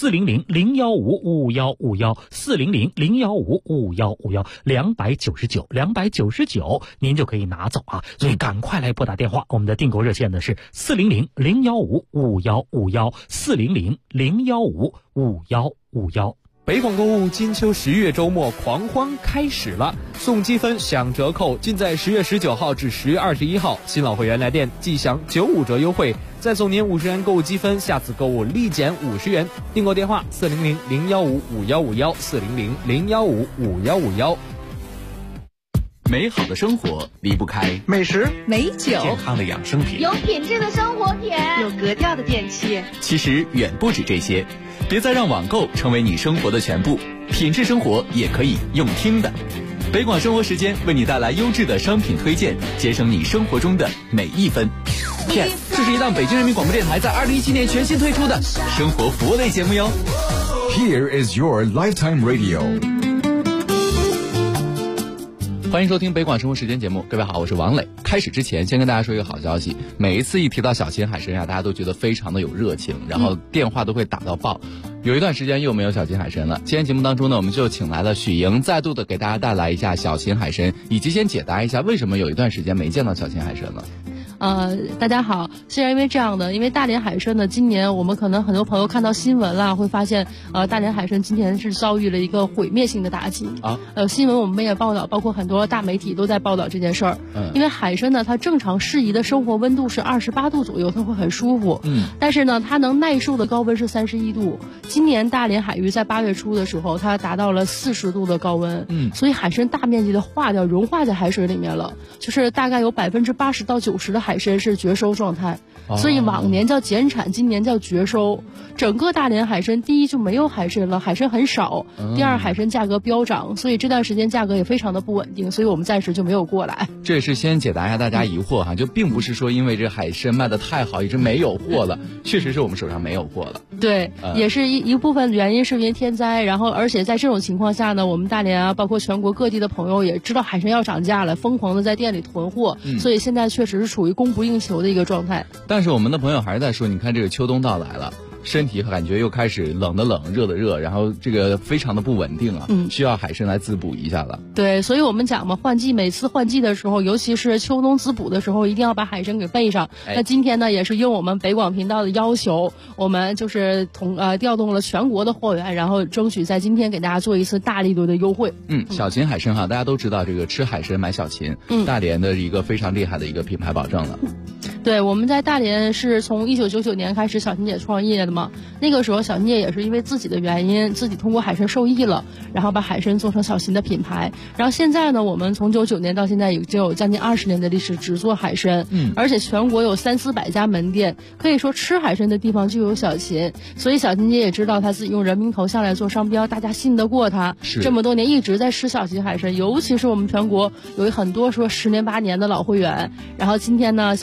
400-015-55151，400-015-551，299，您就可以拿走啊！所以赶快来拨打电话，我们的订购热线呢是400-015-55151，400-015-55151。 北广购物金秋10月周末狂欢开始了，送积分享折扣，尽在10月19号至10月21号。新老会员来电即享95折优惠，再送您50元购物积分，下次购物立减50元。订购电话400-015-5151，400-015-5151。 美好的生活离不开美食、 美酒、 健康的养生品、 有品质的生活品、 有格调的电器。 其实远不止这些，别再让网购成为你生活的全部，品质生活也可以用听的。北广生活时间为你带来优质的商品推荐，节省你生活中的每一分。这是一档北京人民广播电台在2017年全新推出的生活服务类节目哟。 Here is your lifetime radio。 欢迎收听北广生活时间节目，各位好，我是王磊。开始之前先跟大家说一个好消息，每一次一提到小秦海参大家都觉得非常的有热情，然后电话都会打到爆。有一段时间又没有小秦海参了，今天节目当中呢，我们就请来了许莹，再度的给大家带来一下小秦海参，以及先解答一下为什么有一段时间没见到小秦海参了。 大家好，是因为这样的，因为大连海参呢，今年我们可能很多朋友看到新闻了，会发现大连海参今年是遭遇了一个毁灭性的打击啊。新闻我们也报道，包括很多大媒体都在报道这件事儿。因为海参呢，它正常适宜的生活温度是28度左右，它会很舒服。但是呢，它能耐受的高温是31度。今年大连海域在8月初的时候，它达到了40度的高温。所以海参大面积的融化在海水里面了，就是大概有80%到90%的海参是绝收状态。所以往年叫减产，今年叫绝收。整个大连海参，第一就没有海参了，海参很少；第二，海参价格飙涨，所以这段时间价格也非常的不稳定，所以我们暂时就没有过来。 这也是先解答一下大家疑惑哈，就并不是说因为这海参卖的太好，一直没有货了，确实是我们手上没有货了。 对，也是一部分原因是因为天灾，然后而且在这种情况下呢，我们大连啊，包括全国各地的朋友也知道海参要涨价了，疯狂的在店里囤货，所以现在确实是处于供不应求的一个状态。 但是我们的朋友还是在说，你看这个秋冬到来了，身体感觉又开始冷的冷，热的热，然后这个非常的不稳定啊，需要海参来滋补一下了。 对，所以我们讲嘛，每次换季的时候，尤其是秋冬滋补的时候，一定要把海参给备上。那今天呢，也是应我们北广频道的要求，我们就是调动了全国的货源，然后争取在今天给大家做一次大力度的优惠。 小秦海参哈，大家都知道这个吃海参买小秦，大连的一个非常厉害的一个品牌保证了。 对，我们在大连是从1999年开始小秦姐创业的嘛，那个时候小秦姐也是因为自己的原因，自己通过海参受益了，然后把海参做成小秦的品牌。然后现在呢，我们从99年到现在已经有将近20年的历史，只做海参，而且全国有300-400家门店，可以说吃海参的地方就有小秦。所以小秦姐也知道她自己用人民头像来做商标，大家信得过她，这么多年一直在吃小秦海参，尤其是我们全国有很多说10年8年的老会员。然后今天呢，小秦姐说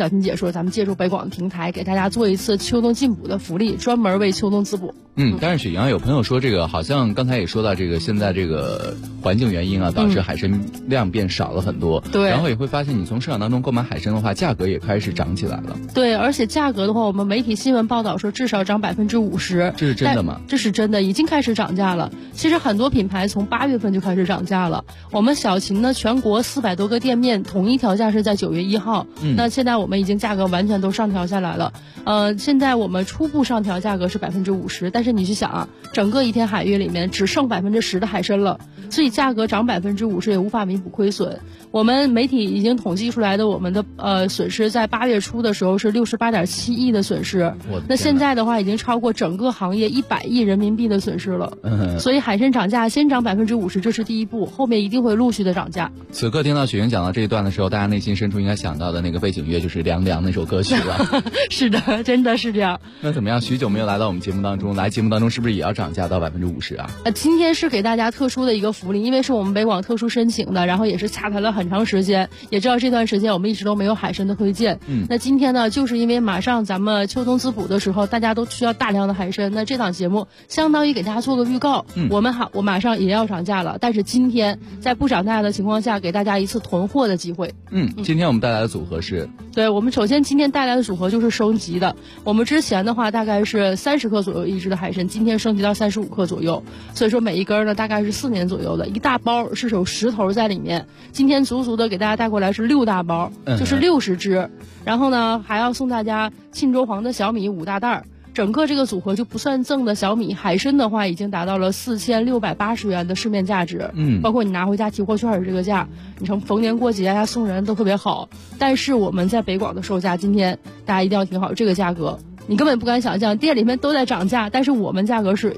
说咱们借助北广平台给大家做一次秋冬进补的福利，专门为秋冬滋补。 但是雪莹有朋友说这个好像刚才也说到这个现在这个环境原因啊，导致海参量变少了很多。 对， 然后也会发现你从市场当中购买海参的话，价格也开始涨起来了。 对，而且价格的话，我们媒体新闻报道说至少涨50%。 这是真的吗？ 这是真的，已经开始涨价了。其实很多品牌从8月份就开始涨价了。我们小秦呢，全国400多个店面统一调价是在9月1号。那现在我们已经价格完全都上调下来了。现在我们初步上调价格是50%，但是你去想啊，整个一天海域里面只剩10%的海参了，所以价格涨50%也无法弥补亏损。我们媒体已经统计出来的我们的损失，在8月初的时候是68.7亿的损失，那现在的话已经超过整个行业100亿人民币的损失了。所以海参涨价先涨50%，这是第一步，后面一定会陆续的涨价。 此刻听到雪莹讲到这一段的时候，大家内心深处应该想到的那个背景乐就是《凉凉》那首歌曲了。 是的，真的是这样。 那怎么样？许久没有来到我们节目当中，来节目当中是不是也要涨价到50%啊？ 今天是给大家特殊的一个福利，因为是我们北广特殊申请的，然后也是洽谈了很长时间，也知道这段时间我们一直都没有海参的推荐。那今天呢，就是因为马上咱们秋冬滋补的时候，大家都需要大量的海参，那这档节目相当于给大家做个预告。我马上也要涨价了，但是今天在不涨价的情况下，给大家一次囤货的机会。 今天我们带来的组合是？ 对，我们首先今天带来的组合就是升级的。我们之前的话大概是30克左右一只的海参，今天升级到35克左右，所以说每一根呢大概是4年左右的，一大包是有10头在里面。今天足足的给大家带过来是6大包，就是60只。然后呢还要送大家沁州黄的小米5大袋。整个这个组合就不算赠的小米海参的话，已经达到了4680元的市面价值。包括你拿回家提货券的这个价，你从逢年过节呀送人都特别好。但是我们在北广的售价，今天大家一定要听好这个价格，你根本不敢想象，店里面都在涨价，但是我们价格是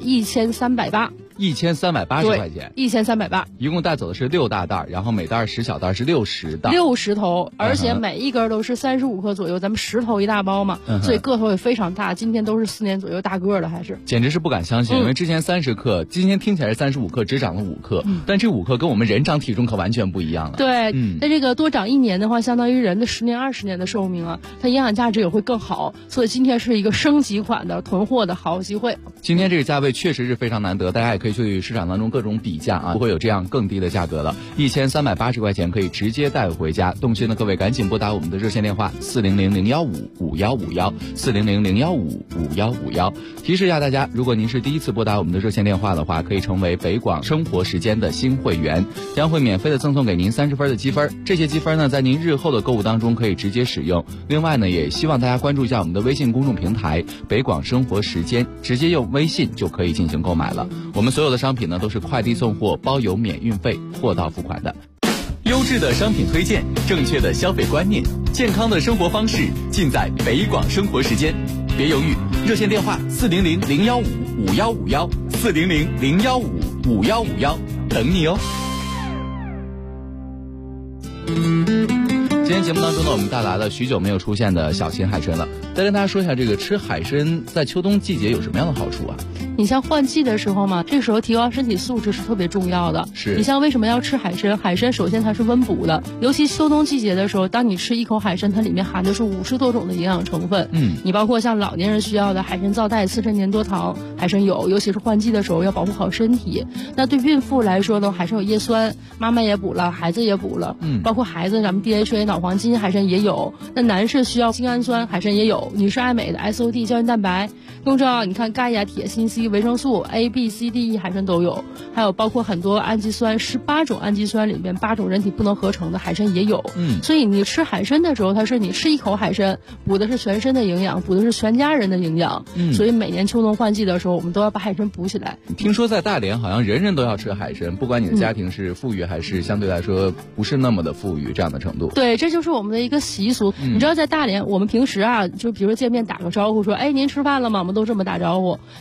1380，1380 块钱 ，1380， 一共带走的是6大袋，然后每袋10小袋是60袋 ，60头，而且每一根都是35克左右，咱们10头一大包嘛，所以个头也非常大。今天都是4年左右大个的，还是简直是不敢相信，因为之前30克，今天听起来是35克，只涨了5克，但这5克跟我们人长体重可完全不一样了。 对，那这个多长1年的话，相当于人的10年20年的寿命啊，它营养价值也会更好，所以今天是一个升级款的囤货的好机会。 今天这个价位确实是非常难得，大家也可以去市场当中各种比价啊，不会有这样更低的价格了。1380块钱可以直接带回家。动心的各位赶紧拨打我们的热线电话400-015-5151，400-015-5151。提示一下大家，如果您是第一次拨打我们的热线电话的话，可以成为北广生活时间的新会员，将会免费的赠送给您30分的积分。这些积分呢，在您日后的购物当中可以直接使用。另外呢，也希望大家关注一下我们的微信公众平台北广生活时间，直接用微信就可以进行购买了。我们所有的商品呢都是快递送货，包邮免运费，货到付款的。 优质的商品推荐，正确的消费观念，健康的生活方式，尽在北广生活时间。别犹豫，热线电话400-015-5151，400-015-5151，等你哦。 今天节目当中呢，我们带来了许久没有出现的小秦海参了。再跟大家说一下，这个吃海参在秋冬季节有什么样的好处啊？ 你像换季的时候嘛，这时候提高身体素质是特别重要的。 是你像为什么要吃海参？海参首先它是温补的，尤其秋冬季节的时候，当你吃一口海参，它里面含的是50多种的营养成分。你包括像老年人需要的海参皂苷、次肾粘多糖，海参有，尤其是换季的时候要保护好身体。那对孕妇来说呢，海参有叶酸，妈妈也补了，孩子也补了。包括孩子咱们 DHA 脑黄金海参也有。那男士需要精氨酸，海参也有。女士爱美的 SOD 胶原蛋白。更重要，你看钙呀、铁、锌、C、维生素 A、B、C、D、E 海参都有，还有包括很多氨基酸，18种氨基酸里面8种人体不能合成的海参也有。所以你吃海参的时候，它是你吃一口海参，补的是全身的营养，补的是全家人的营养。所以每年秋冬换季的时候，我们都要把海参补起来。 听说在大连好像人人都要吃海参，不管你的家庭是富裕还是相对来说不是那么的富裕这样的程度。 对，这就是我们的一个习俗。你知道在大连，我们平时啊，就比如说见面打个招呼说，哎，您吃饭了吗？我们都这么打招呼。但是在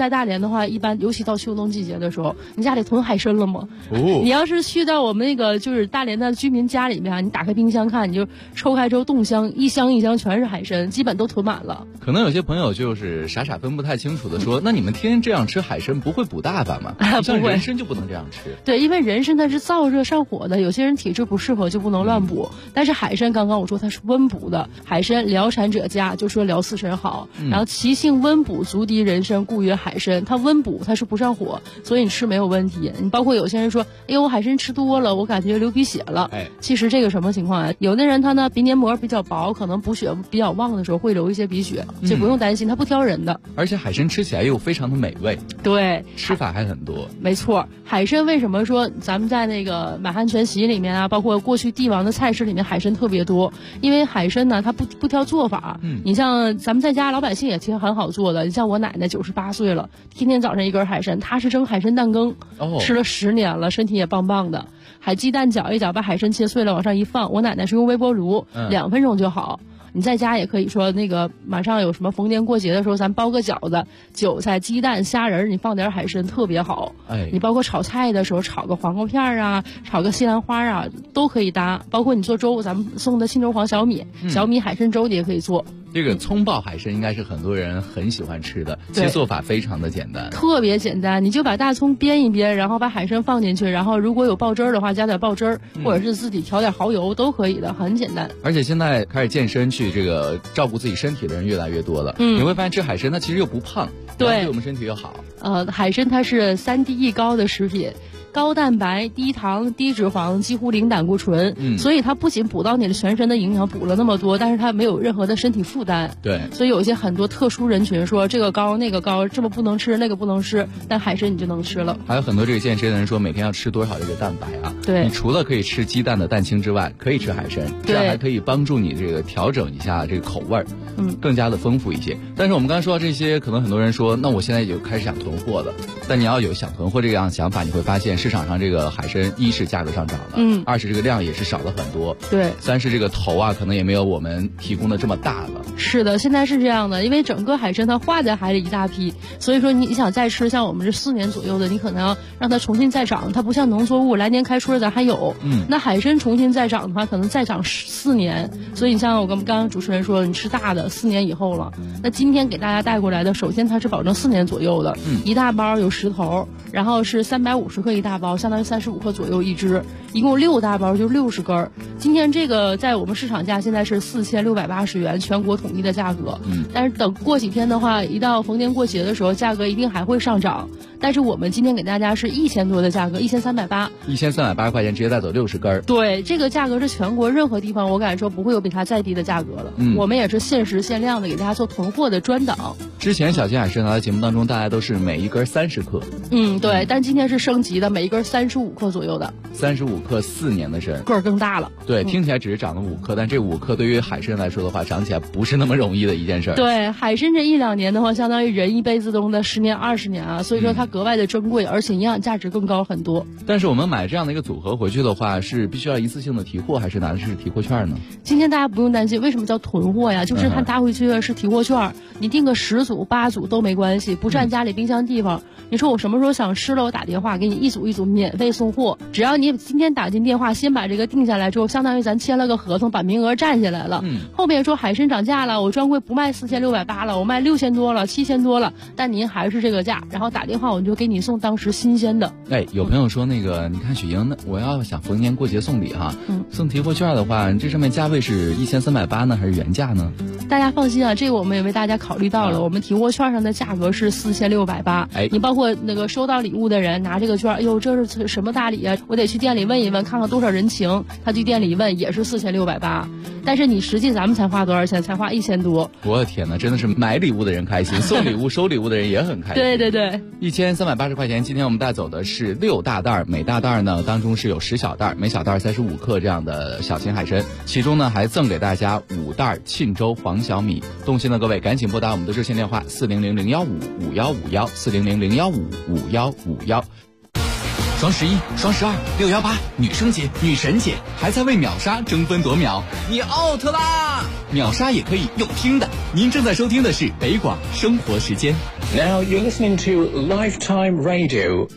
在大连的话，一般尤其到秋冬季节的时候，你家里囤海参了吗？ 哦， 你要是去到我们那个就是大连的居民家里面啊，你打开冰箱看，你就抽开之后冻箱，一箱一箱全是海参，基本都囤满了。 可能有些朋友就是傻傻分不太清楚的说，那你们天天这样吃海参不会补大发吗？像人参就不能这样吃。 对，因为人参它是燥热上火的，有些人体质不适合就不能乱补。但是海参刚刚我说它是温补的，海参疗产者佳，就说疗四神好。然后其性温补，足敌人参，故曰海参。它温补，它是不上火，所以你吃没有问题。你包括有些人说，哎呦，我海参吃多了，我感觉流鼻血了。其实这个什么情况啊？有的人他呢鼻黏膜比较薄，可能补血比较旺的时候会流一些鼻血，就不用担心，它不挑人的。 而且海参吃起来又非常的美味。 对， 吃法还很多。 没错，海参为什么说咱们在那个满汉全席里面啊，包括过去帝王的菜式里面海参特别多？因为海参呢，它不挑做法。你像咱们在家老百姓也其实很好做的。你像我奶奶98岁了，天天早上一根海参，她是蒸海参蛋羹，吃了10年了，身体也棒棒的。海鸡蛋搅一搅，把海参切碎了往上一放，我奶奶是用微波炉，2分钟就好。你在家也可以说那个马上有什么逢年过节的时候，咱包个饺子，韭菜、鸡蛋、虾仁，你放点海参特别好。你包括炒菜的时候，炒个黄瓜片啊，炒个西兰花啊，都可以搭。包括你做粥，咱们送的青州黄小米，小米海参粥你也可以做。 这个葱爆海参应该是很多人很喜欢吃的，其实做法非常的简单， 特别简单。你就把大葱煸一煸，然后把海参放进去，然后如果有爆汁儿的话，加点爆汁儿，或者是自己调点蚝油都可以的，很简单。 而且现在开始健身去这个照顾自己身体的人越来越多了，你会发现吃海参它其实又不胖，对我们身体又好。 海参它是3低1高的食品。高蛋白、低糖、低脂肪，几乎零胆固醇，所以它不仅补到你的全身的营养，补了那么多，但是它没有任何的身体负担。 对， 所以有一些很多特殊人群说这个高那个高，这么不能吃那个不能吃，但海参你就能吃了。 还有很多这个健身的人说每天要吃多少这个蛋白啊？ 对， 你除了可以吃鸡蛋的蛋清之外，可以吃海参，这样还可以帮助你这个调整一下这个口味儿，更加的丰富一些。但是我们刚才说到这些，可能很多人说，那我现在就开始想囤货了。但你要有想囤货这样想法，你会发现市场上这个海参一是价格上涨了，二是这个量也是少了很多， 对， 三是这个头啊可能也没有我们提供的这么大了。 是的，现在是这样的，因为整个海参它化在海里一大批，所以说你想再吃像我们这4年左右的，你可能要让它重新再长，它不像农作物来年开春咱还有，那海参重新再长的话，可能再长4年，所以你像我刚刚主持人说，你吃大的4年以后了，那今天给大家带过来的，首先它是保证4年左右的，一大包有10头，然后是350克一大包，相当于35克左右一只，一共6大包就60根。今天这个在我们市场价现在是4680元，全国统一的价格。但是等过几天的话，一到逢年过节的时候，价格一定还会上涨。但是我们今天给大家是1000多的价格，1380，1380 块钱直接带走60根。 对，这个价格是全国任何地方我敢说不会有比它再低的价格了。我们也是限时限量的给大家做囤货的专档。 之前小金海参在节目当中大家都是每一根30克。 对，但今天是升级的，每一根35克左右的。 35克4年的参， 个儿更大了。 对，听起来只是长了5克，但这5克对于海参来说的话，长起来不是那么容易的一件事。 对，海参这1-2年的话，相当于人一辈子中的10年20年啊，所以说它格外的珍贵，而且营养价值更高很多。 但是我们买这样的一个组合回去的话，是必须要一次性的提货，还是拿的是提货券呢？ 今天大家不用担心，为什么叫囤货呀？就是它拿回去的是提货券，你订个10组8组都没关系，不占家里冰箱地方。你说我什么时候想吃了，我打电话给你一组一组免费送货，只要你今天打进电话，先把这个定下来之后，相当于咱签了个合同，把名额占下来了。后面说海参涨价了，我专柜不卖4680了，我卖6000多了7000多了，但您还是这个价，然后打电话我就给你送当时新鲜的。 有朋友说那个你看许莹，我要想逢年过节送礼哈，送提货券的话，这上面价位是1380呢，还是原价呢？ 大家放心啊，这个我们也为大家考虑到了，我们提货券上的价格是4680。你包括那个收到礼物的人拿这个券，哎呦，这是什么大礼啊？我得去店里问一问，看看多少人情。他去店里一问，也是4680。但是你实际咱们才花多少钱？才花1000多。 我的天哪，真的是买礼物的人开心，送礼物收礼物的人也很开心。 对对对 ，1380块钱。今天我们带走的是6大袋，每大袋呢当中是有10小袋，每小袋35克这样的小型海参，其中呢还赠给大家5袋沁州黄小米。动心的各位赶紧拨打我们的热线电话400-015-5151，400-015-5151。 双11、双12、618，女生节、女神节，还在为秒杀争分夺秒，你 out 啦！秒杀也可以用听的。您正在收听的是北广生活时间。 Now you're listening to Lifetime Radio.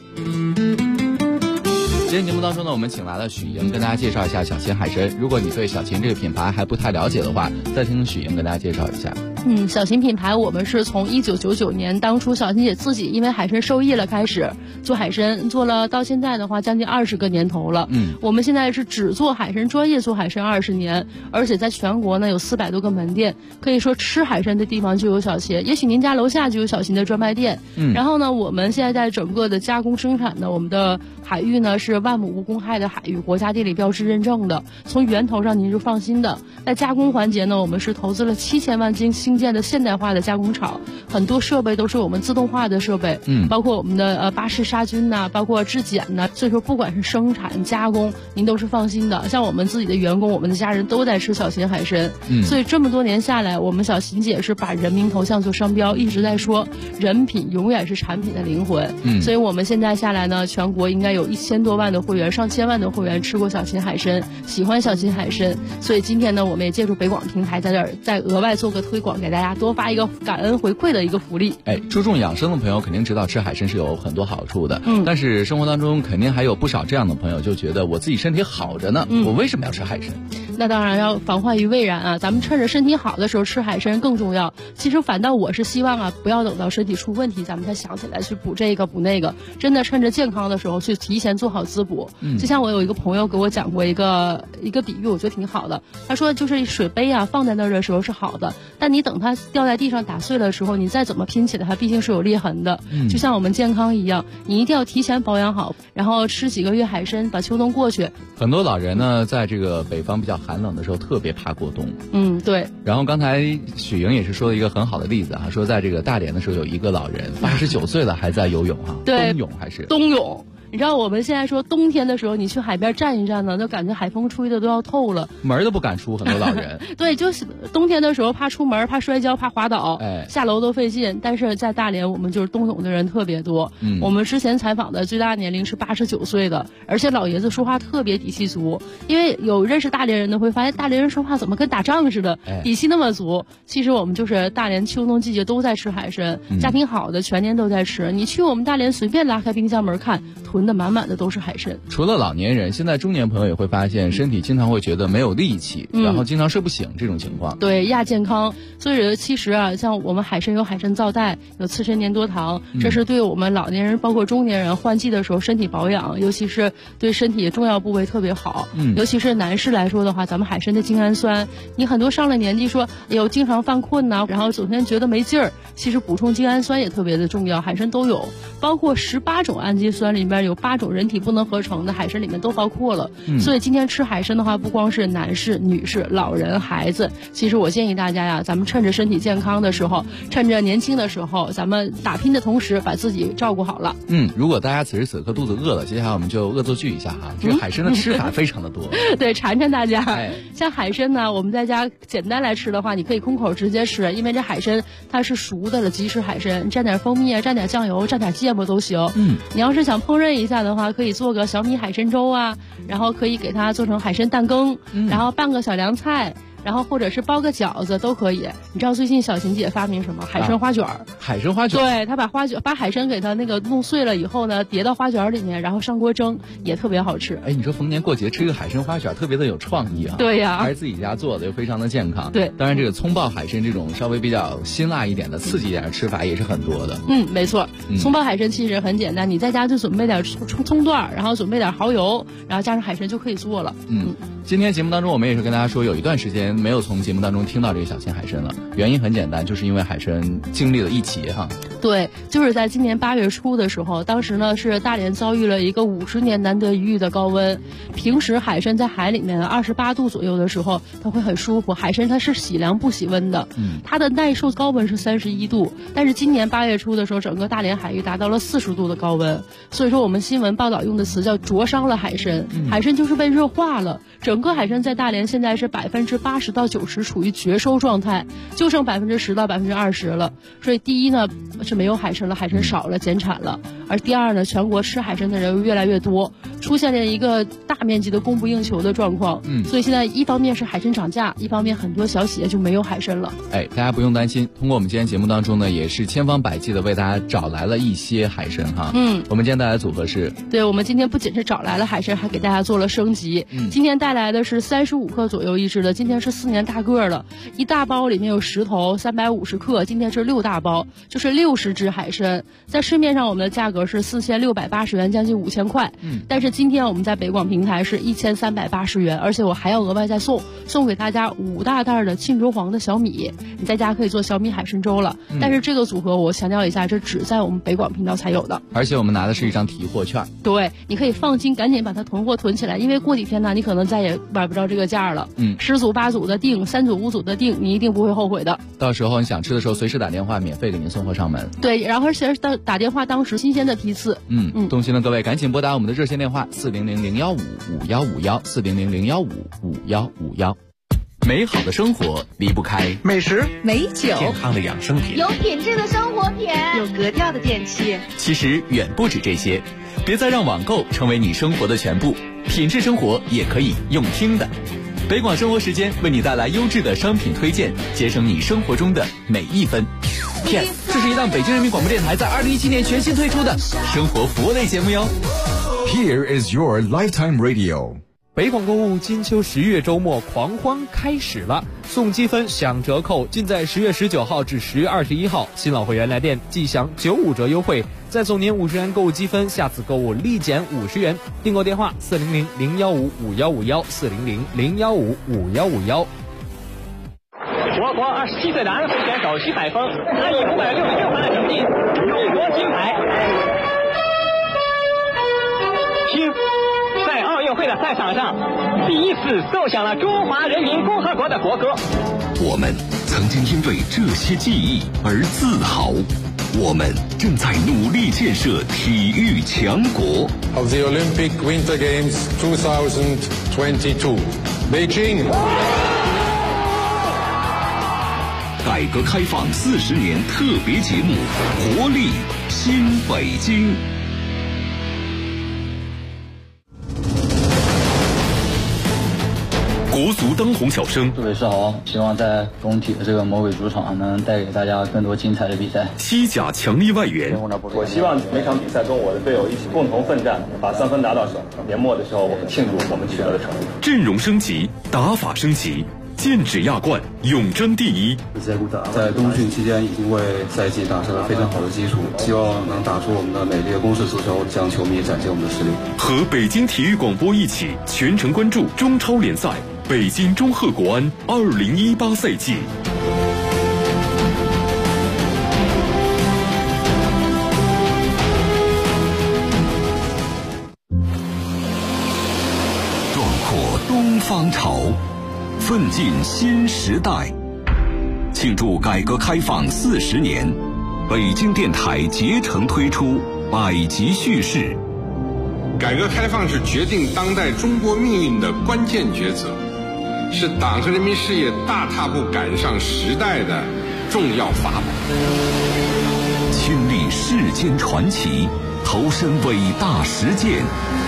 今天节目当中呢，我们请来了许莹，跟大家介绍一下小秦海参。如果你对小秦这个品牌还不太了解的话，再听许莹跟大家介绍一下。 小秦品牌我们是从1999年当初小秦姐自己因为海参受益了开始做海参，做了到现在的话将近20个年头了。我们现在是只做海参，专业做海参20年，而且在全国呢有400多个门店，可以说吃海参的地方就有小秦，也许您家楼下就有小秦的专卖店。然后呢，我们现在在整个的加工生产呢，我们的海域呢是万亩无公害的海域，国家地理标志认证的，从源头上您是放心的。在加工环节呢，我们是投资了7000万新建的现代化的加工厂，很多设备都是我们自动化的设备，包括我们的巴氏杀菌呐，包括质检呐，所以说不管是生产加工，您都是放心的。像我们自己的员工，我们的家人都在吃小秦海参，所以这么多年下来，我们小秦姐是把人民头像做商标，一直在说人品永远是产品的灵魂。所以我们现在下来呢，全国应该有1000多万的会员，上千万的会员吃过小秦海参，喜欢小秦海参。所以今天呢，我们也借助北广平台在这儿再额外做个推广，给大家多发一个感恩回馈的一个福利。 注重养生的朋友肯定知道吃海参是有很多好处的，但是生活当中肯定还有不少这样的朋友就觉得我自己身体好着呢，我为什么要吃海参？ 那当然要防患于未然啊！咱们趁着身体好的时候吃海参更重要。其实反倒我是希望啊，不要等到身体出问题，咱们才想起来去补这个补那个。真的趁着健康的时候去提前做好滋补。就像我有一个朋友给我讲过一个比喻，我觉得挺好的。他说就是水杯啊放在那儿的时候是好的，但你等它掉在地上打碎了的时候，你再怎么拼起来，它毕竟是有裂痕的。就像我们健康一样，你一定要提前保养好，然后吃几个月海参，把秋冬过去。 很多老人呢，在这个北方比较寒冷的时候，特别怕过冬。 对。 然后刚才许莹也是说了一个很好的例子啊，说在这个大连的时候，有一个老人89岁了还在游泳哈， 对， 冬泳还是冬泳。你知道我们现在说冬天的时候，你去海边站一站呢，就感觉海风吹的都要透了， 门都不敢出，很多老人。 对，就是冬天的时候怕出门，怕摔跤，怕滑倒，下楼都费劲。但是在大连，我们就是冬泳的人特别多。我们之前采访的最大年龄是89岁的，而且老爷子说话特别底气足。因为有认识大连人的会发现，大连人说话怎么跟打仗似的，底气那么足。其实我们就是大连秋冬季节都在吃海参，家庭好的全年都在吃。你去我们大连随便拉开冰箱门看，囤的满满的都是海参。 除了老年人，现在中年朋友也会发现身体经常会觉得没有力气，然后经常睡不醒这种情况。 对，亚健康。所以其实啊，像我们海参有海参皂苷，有刺参粘多糖，这是对我们老年人包括中年人换季的时候身体保养，尤其是对身体重要部位特别好。尤其是男士来说的话，咱们海参的精氨酸，你很多上了年纪说哎呦经常犯困呐，然后整天觉得没劲儿，其实补充精氨酸也特别的重要，海参都有，包括18种氨基酸里面有8种人体不能合成的，海参里面都包括了。所以今天吃海参的话，不光是男士、女士、老人、孩子，其实我建议大家呀，咱们趁着身体健康的时候，趁着年轻的时候，咱们打拼的同时把自己照顾好了。 如果大家此时此刻肚子饿了，接下来我们就恶作剧一下哈，这个海参的吃法非常的多。 对，馋馋大家。像海参呢，我们在家简单来吃的话，你可以空口直接吃，因为这海参它是熟的了，即食海参，蘸点蜂蜜啊，蘸点酱油，蘸点芥末都行。你要是想烹饪一下的话，可以做个小米海参粥啊，然后可以给它做成海参蛋羹，然后拌个小凉菜，然后或者是包个饺子都可以。你知道最近小琴姐发明什么？海参花卷。 海参花卷。 对，她把海参给它那个弄碎了以后呢，叠到花卷里面，然后上锅蒸，也特别好吃。 你说逢年过节吃个海参花卷，特别的有创意啊。 对呀， 还是自己家做的，又非常的健康。 对， 当然这个葱爆海参这种稍微比较辛辣一点的、刺激一点的吃法也是很多的。 没错。葱爆海参其实很简单，你在家就准备点葱段，然后准备点蚝油，然后加上海参就可以做了。 今天节目当中我们也是跟大家说，有一段时间没有从节目当中听到这个小秦海参了，原因很简单，就是因为海参经历了一劫哈。 对，就是在今年8月初的时候，当时呢是大连遭遇了一个50年难得一遇的高温。平时海参在海里面28度左右的时候，它会很舒服。海参它是喜凉不喜温的，它的耐受高温是31度，但是今年8月初的时候，整个大连海域达到了40度的高温。所以说我们新闻报道用的词叫灼伤了海参，海参就是被热化了。整个海参在大连现在是80%到90%处于绝收状态，就剩10%到20%了。所以第一呢是没有海参了，海参少了，减产了。而第二呢，全国吃海参的人越来越多， 出现了一个大面积的供不应求的状况。所以现在一方面是海参涨价，一方面很多小企业就没有海参了。 大家不用担心，通过我们今天节目当中呢，也是千方百计的为大家找来了一些海参哈。我们今天带来的组合是， 对，我们今天不仅是找来了海参，还给大家做了升级。今天带来的是35克左右一只的，今天是4年大个了，一大包里面有10头，350克，今天是6大包，就是60只海参。在市面上我们的价格是4680元，将近5000块。但是今天我们在北广平台是1380元，而且我还要额外再送给大家5大袋的沁州黄的小米，你在家可以做小米海参粥了。但是这个组合我强调一下，这只在我们北广频道才有的， 而且我们拿的是一张提货券。 对，你可以放心，赶紧把它囤货囤起来，因为过几天呢，你可能再也买不着这个价了。10组8组的订，3组5组的订，你一定不会后悔的。 到时候你想吃的时候，随时打电话，免费给您送货上门。 对，然后而且打电话当时新鲜的批次。 动心的各位赶紧拨打我们的热线电话400-015-5151，400-015-5151。美好的生活离不开美食、 美酒、 健康的养生品、 有品质的生活品、 有格调的电器。 其实远不止这些，别再让网购成为你生活的全部，品质生活也可以用听的。北广生活时间为你带来优质的商品推荐，节省你生活中的每一分。Yes， 这是一档北京人民广播电台在2017年全新推出的生活服务类节目哟。 Here is your lifetime radio。 北广购物金秋10月周末狂欢开始了，送积分享折扣，尽在10月19号至10月21号。新老会员来电即享95折优惠，再送您50元购物积分，下次购物立减50元。订购电话400-015-5151，400-015-5151。 我国27岁的安徽选手徐海峰，他以566分的成绩勇夺金牌。听，在奥运会的赛场上，第一次奏响了中华人民共和国的国歌。 我们曾经因为这些记忆而自豪，我们正在努力建设体育强国。 Of the Olympic Winter Games 2022, Beijing。 改革开放40年特别节目，活力新北京。国足当红小生， 各位是好，希望在工体的这个魔鬼主场能带给大家更多精彩的比赛。 西甲强力外援， 我希望每场比赛跟我的队友一起共同奋战，把3分拿到手。年末的时候，我们庆祝我们取得的成绩。 阵容升级，打法升级。剑指亚冠，永争第一。 在冬训期间已经为赛季打下了非常好的基础，希望能打出我们的美丽的攻势足球，向球迷展现我们的实力。 和北京体育广播一起全程关注中超联赛北京中赫国安2018赛季。壮阔东方潮，奋进新时代，庆祝改革开放40年，北京电台竭诚推出百集叙事。 改革开放是决定当代中国命运的关键抉择，是党和人民事业大踏步赶上时代的重要法宝。 亲历世间传奇，投身伟大实践，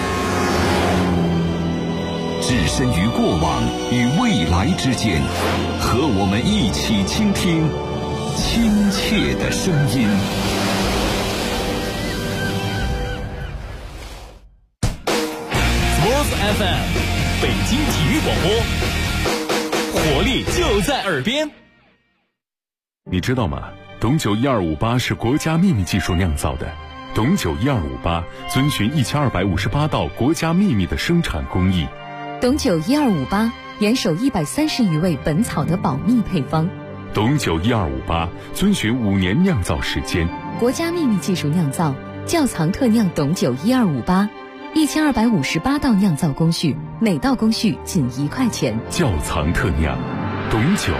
置身于过往与未来之间，和我们一起倾听亲切的声音。 Sports FM， 北京体育广播，活力就在耳边。 你知道吗？董酒1258是国家秘密技术酿造的。董酒1258遵循1258道国家秘密的生产工艺。 董酒1258严守130余味本草的保密配方。 董酒1258遵循5年酿造时间， 国家秘密技术酿造，窖藏特酿董酒1258，1258道酿造工序，每道工序仅1块钱。 窖藏特酿，董酒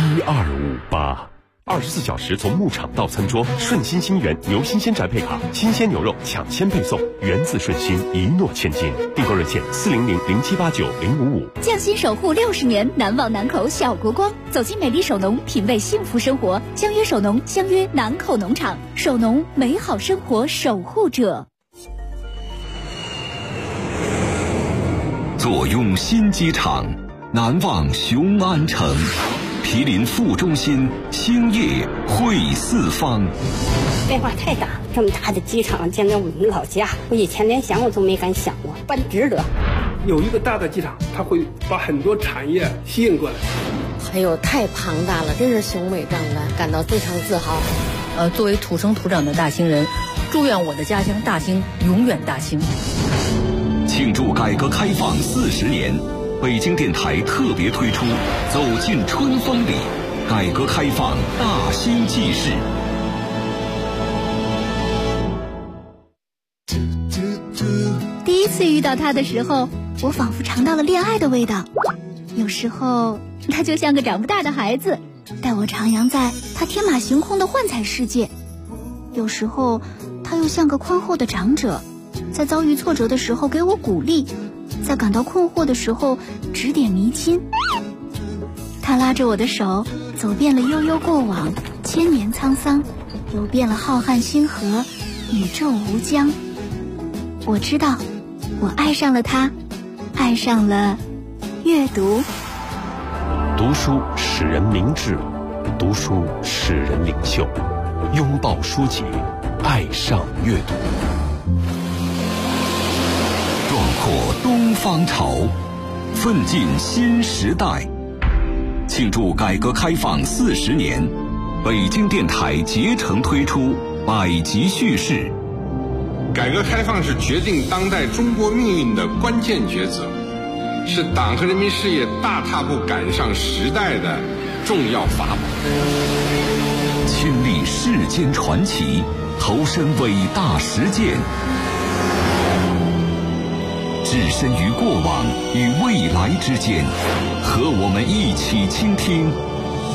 1258。24小时从牧场到餐桌，顺心新源牛新鲜宅配卡，新鲜牛肉抢先配送，源自顺心，一诺千金。订购热线400-0789-055。 匠心守护60年，难忘南口小国光。走进美丽手农，品味幸福生活。相约手农，相约南口农场。手农，美好生活守护者。 坐拥新机场，难忘雄安城。毗邻副中心，兴业汇四方。 变化太大，这么大的机场建在我们老家，我以前连想我都没敢想过，办值得。 有一个大的机场，它会把很多产业吸引过来。 哎呦，太庞大了，真是雄伟壮观，感到非常自豪。 作为土生土长的大兴人，祝愿我的家乡大兴永远大兴。 庆祝改革开放40年，北京电台特别推出《走进春风里》，改革开放大兴纪事。 第一次遇到他的时候，我仿佛尝到了恋爱的味道。有时候他就像个长不大的孩子，带我徜徉在他天马行空的幻彩世界；有时候他又像个宽厚的长者，在遭遇挫折的时候给我鼓励，在感到困惑的时候指点迷津。他拉着我的手，走遍了悠悠过往，千年沧桑，游遍了浩瀚星河，宇宙无疆。我知道，我爱上了他，爱上了阅读。 读书使人明智，读书使人领袖。拥抱书籍，爱上阅读。 壮阔东方潮，奋进新时代。庆祝改革开放40年，北京电台竭诚推出百集叙事。 改革开放是决定当代中国命运的关键抉择，是党和人民事业大踏步赶上时代的重要法宝。 亲历世间传奇，投身伟大实践，置身于过往与未来之间，和我们一起倾听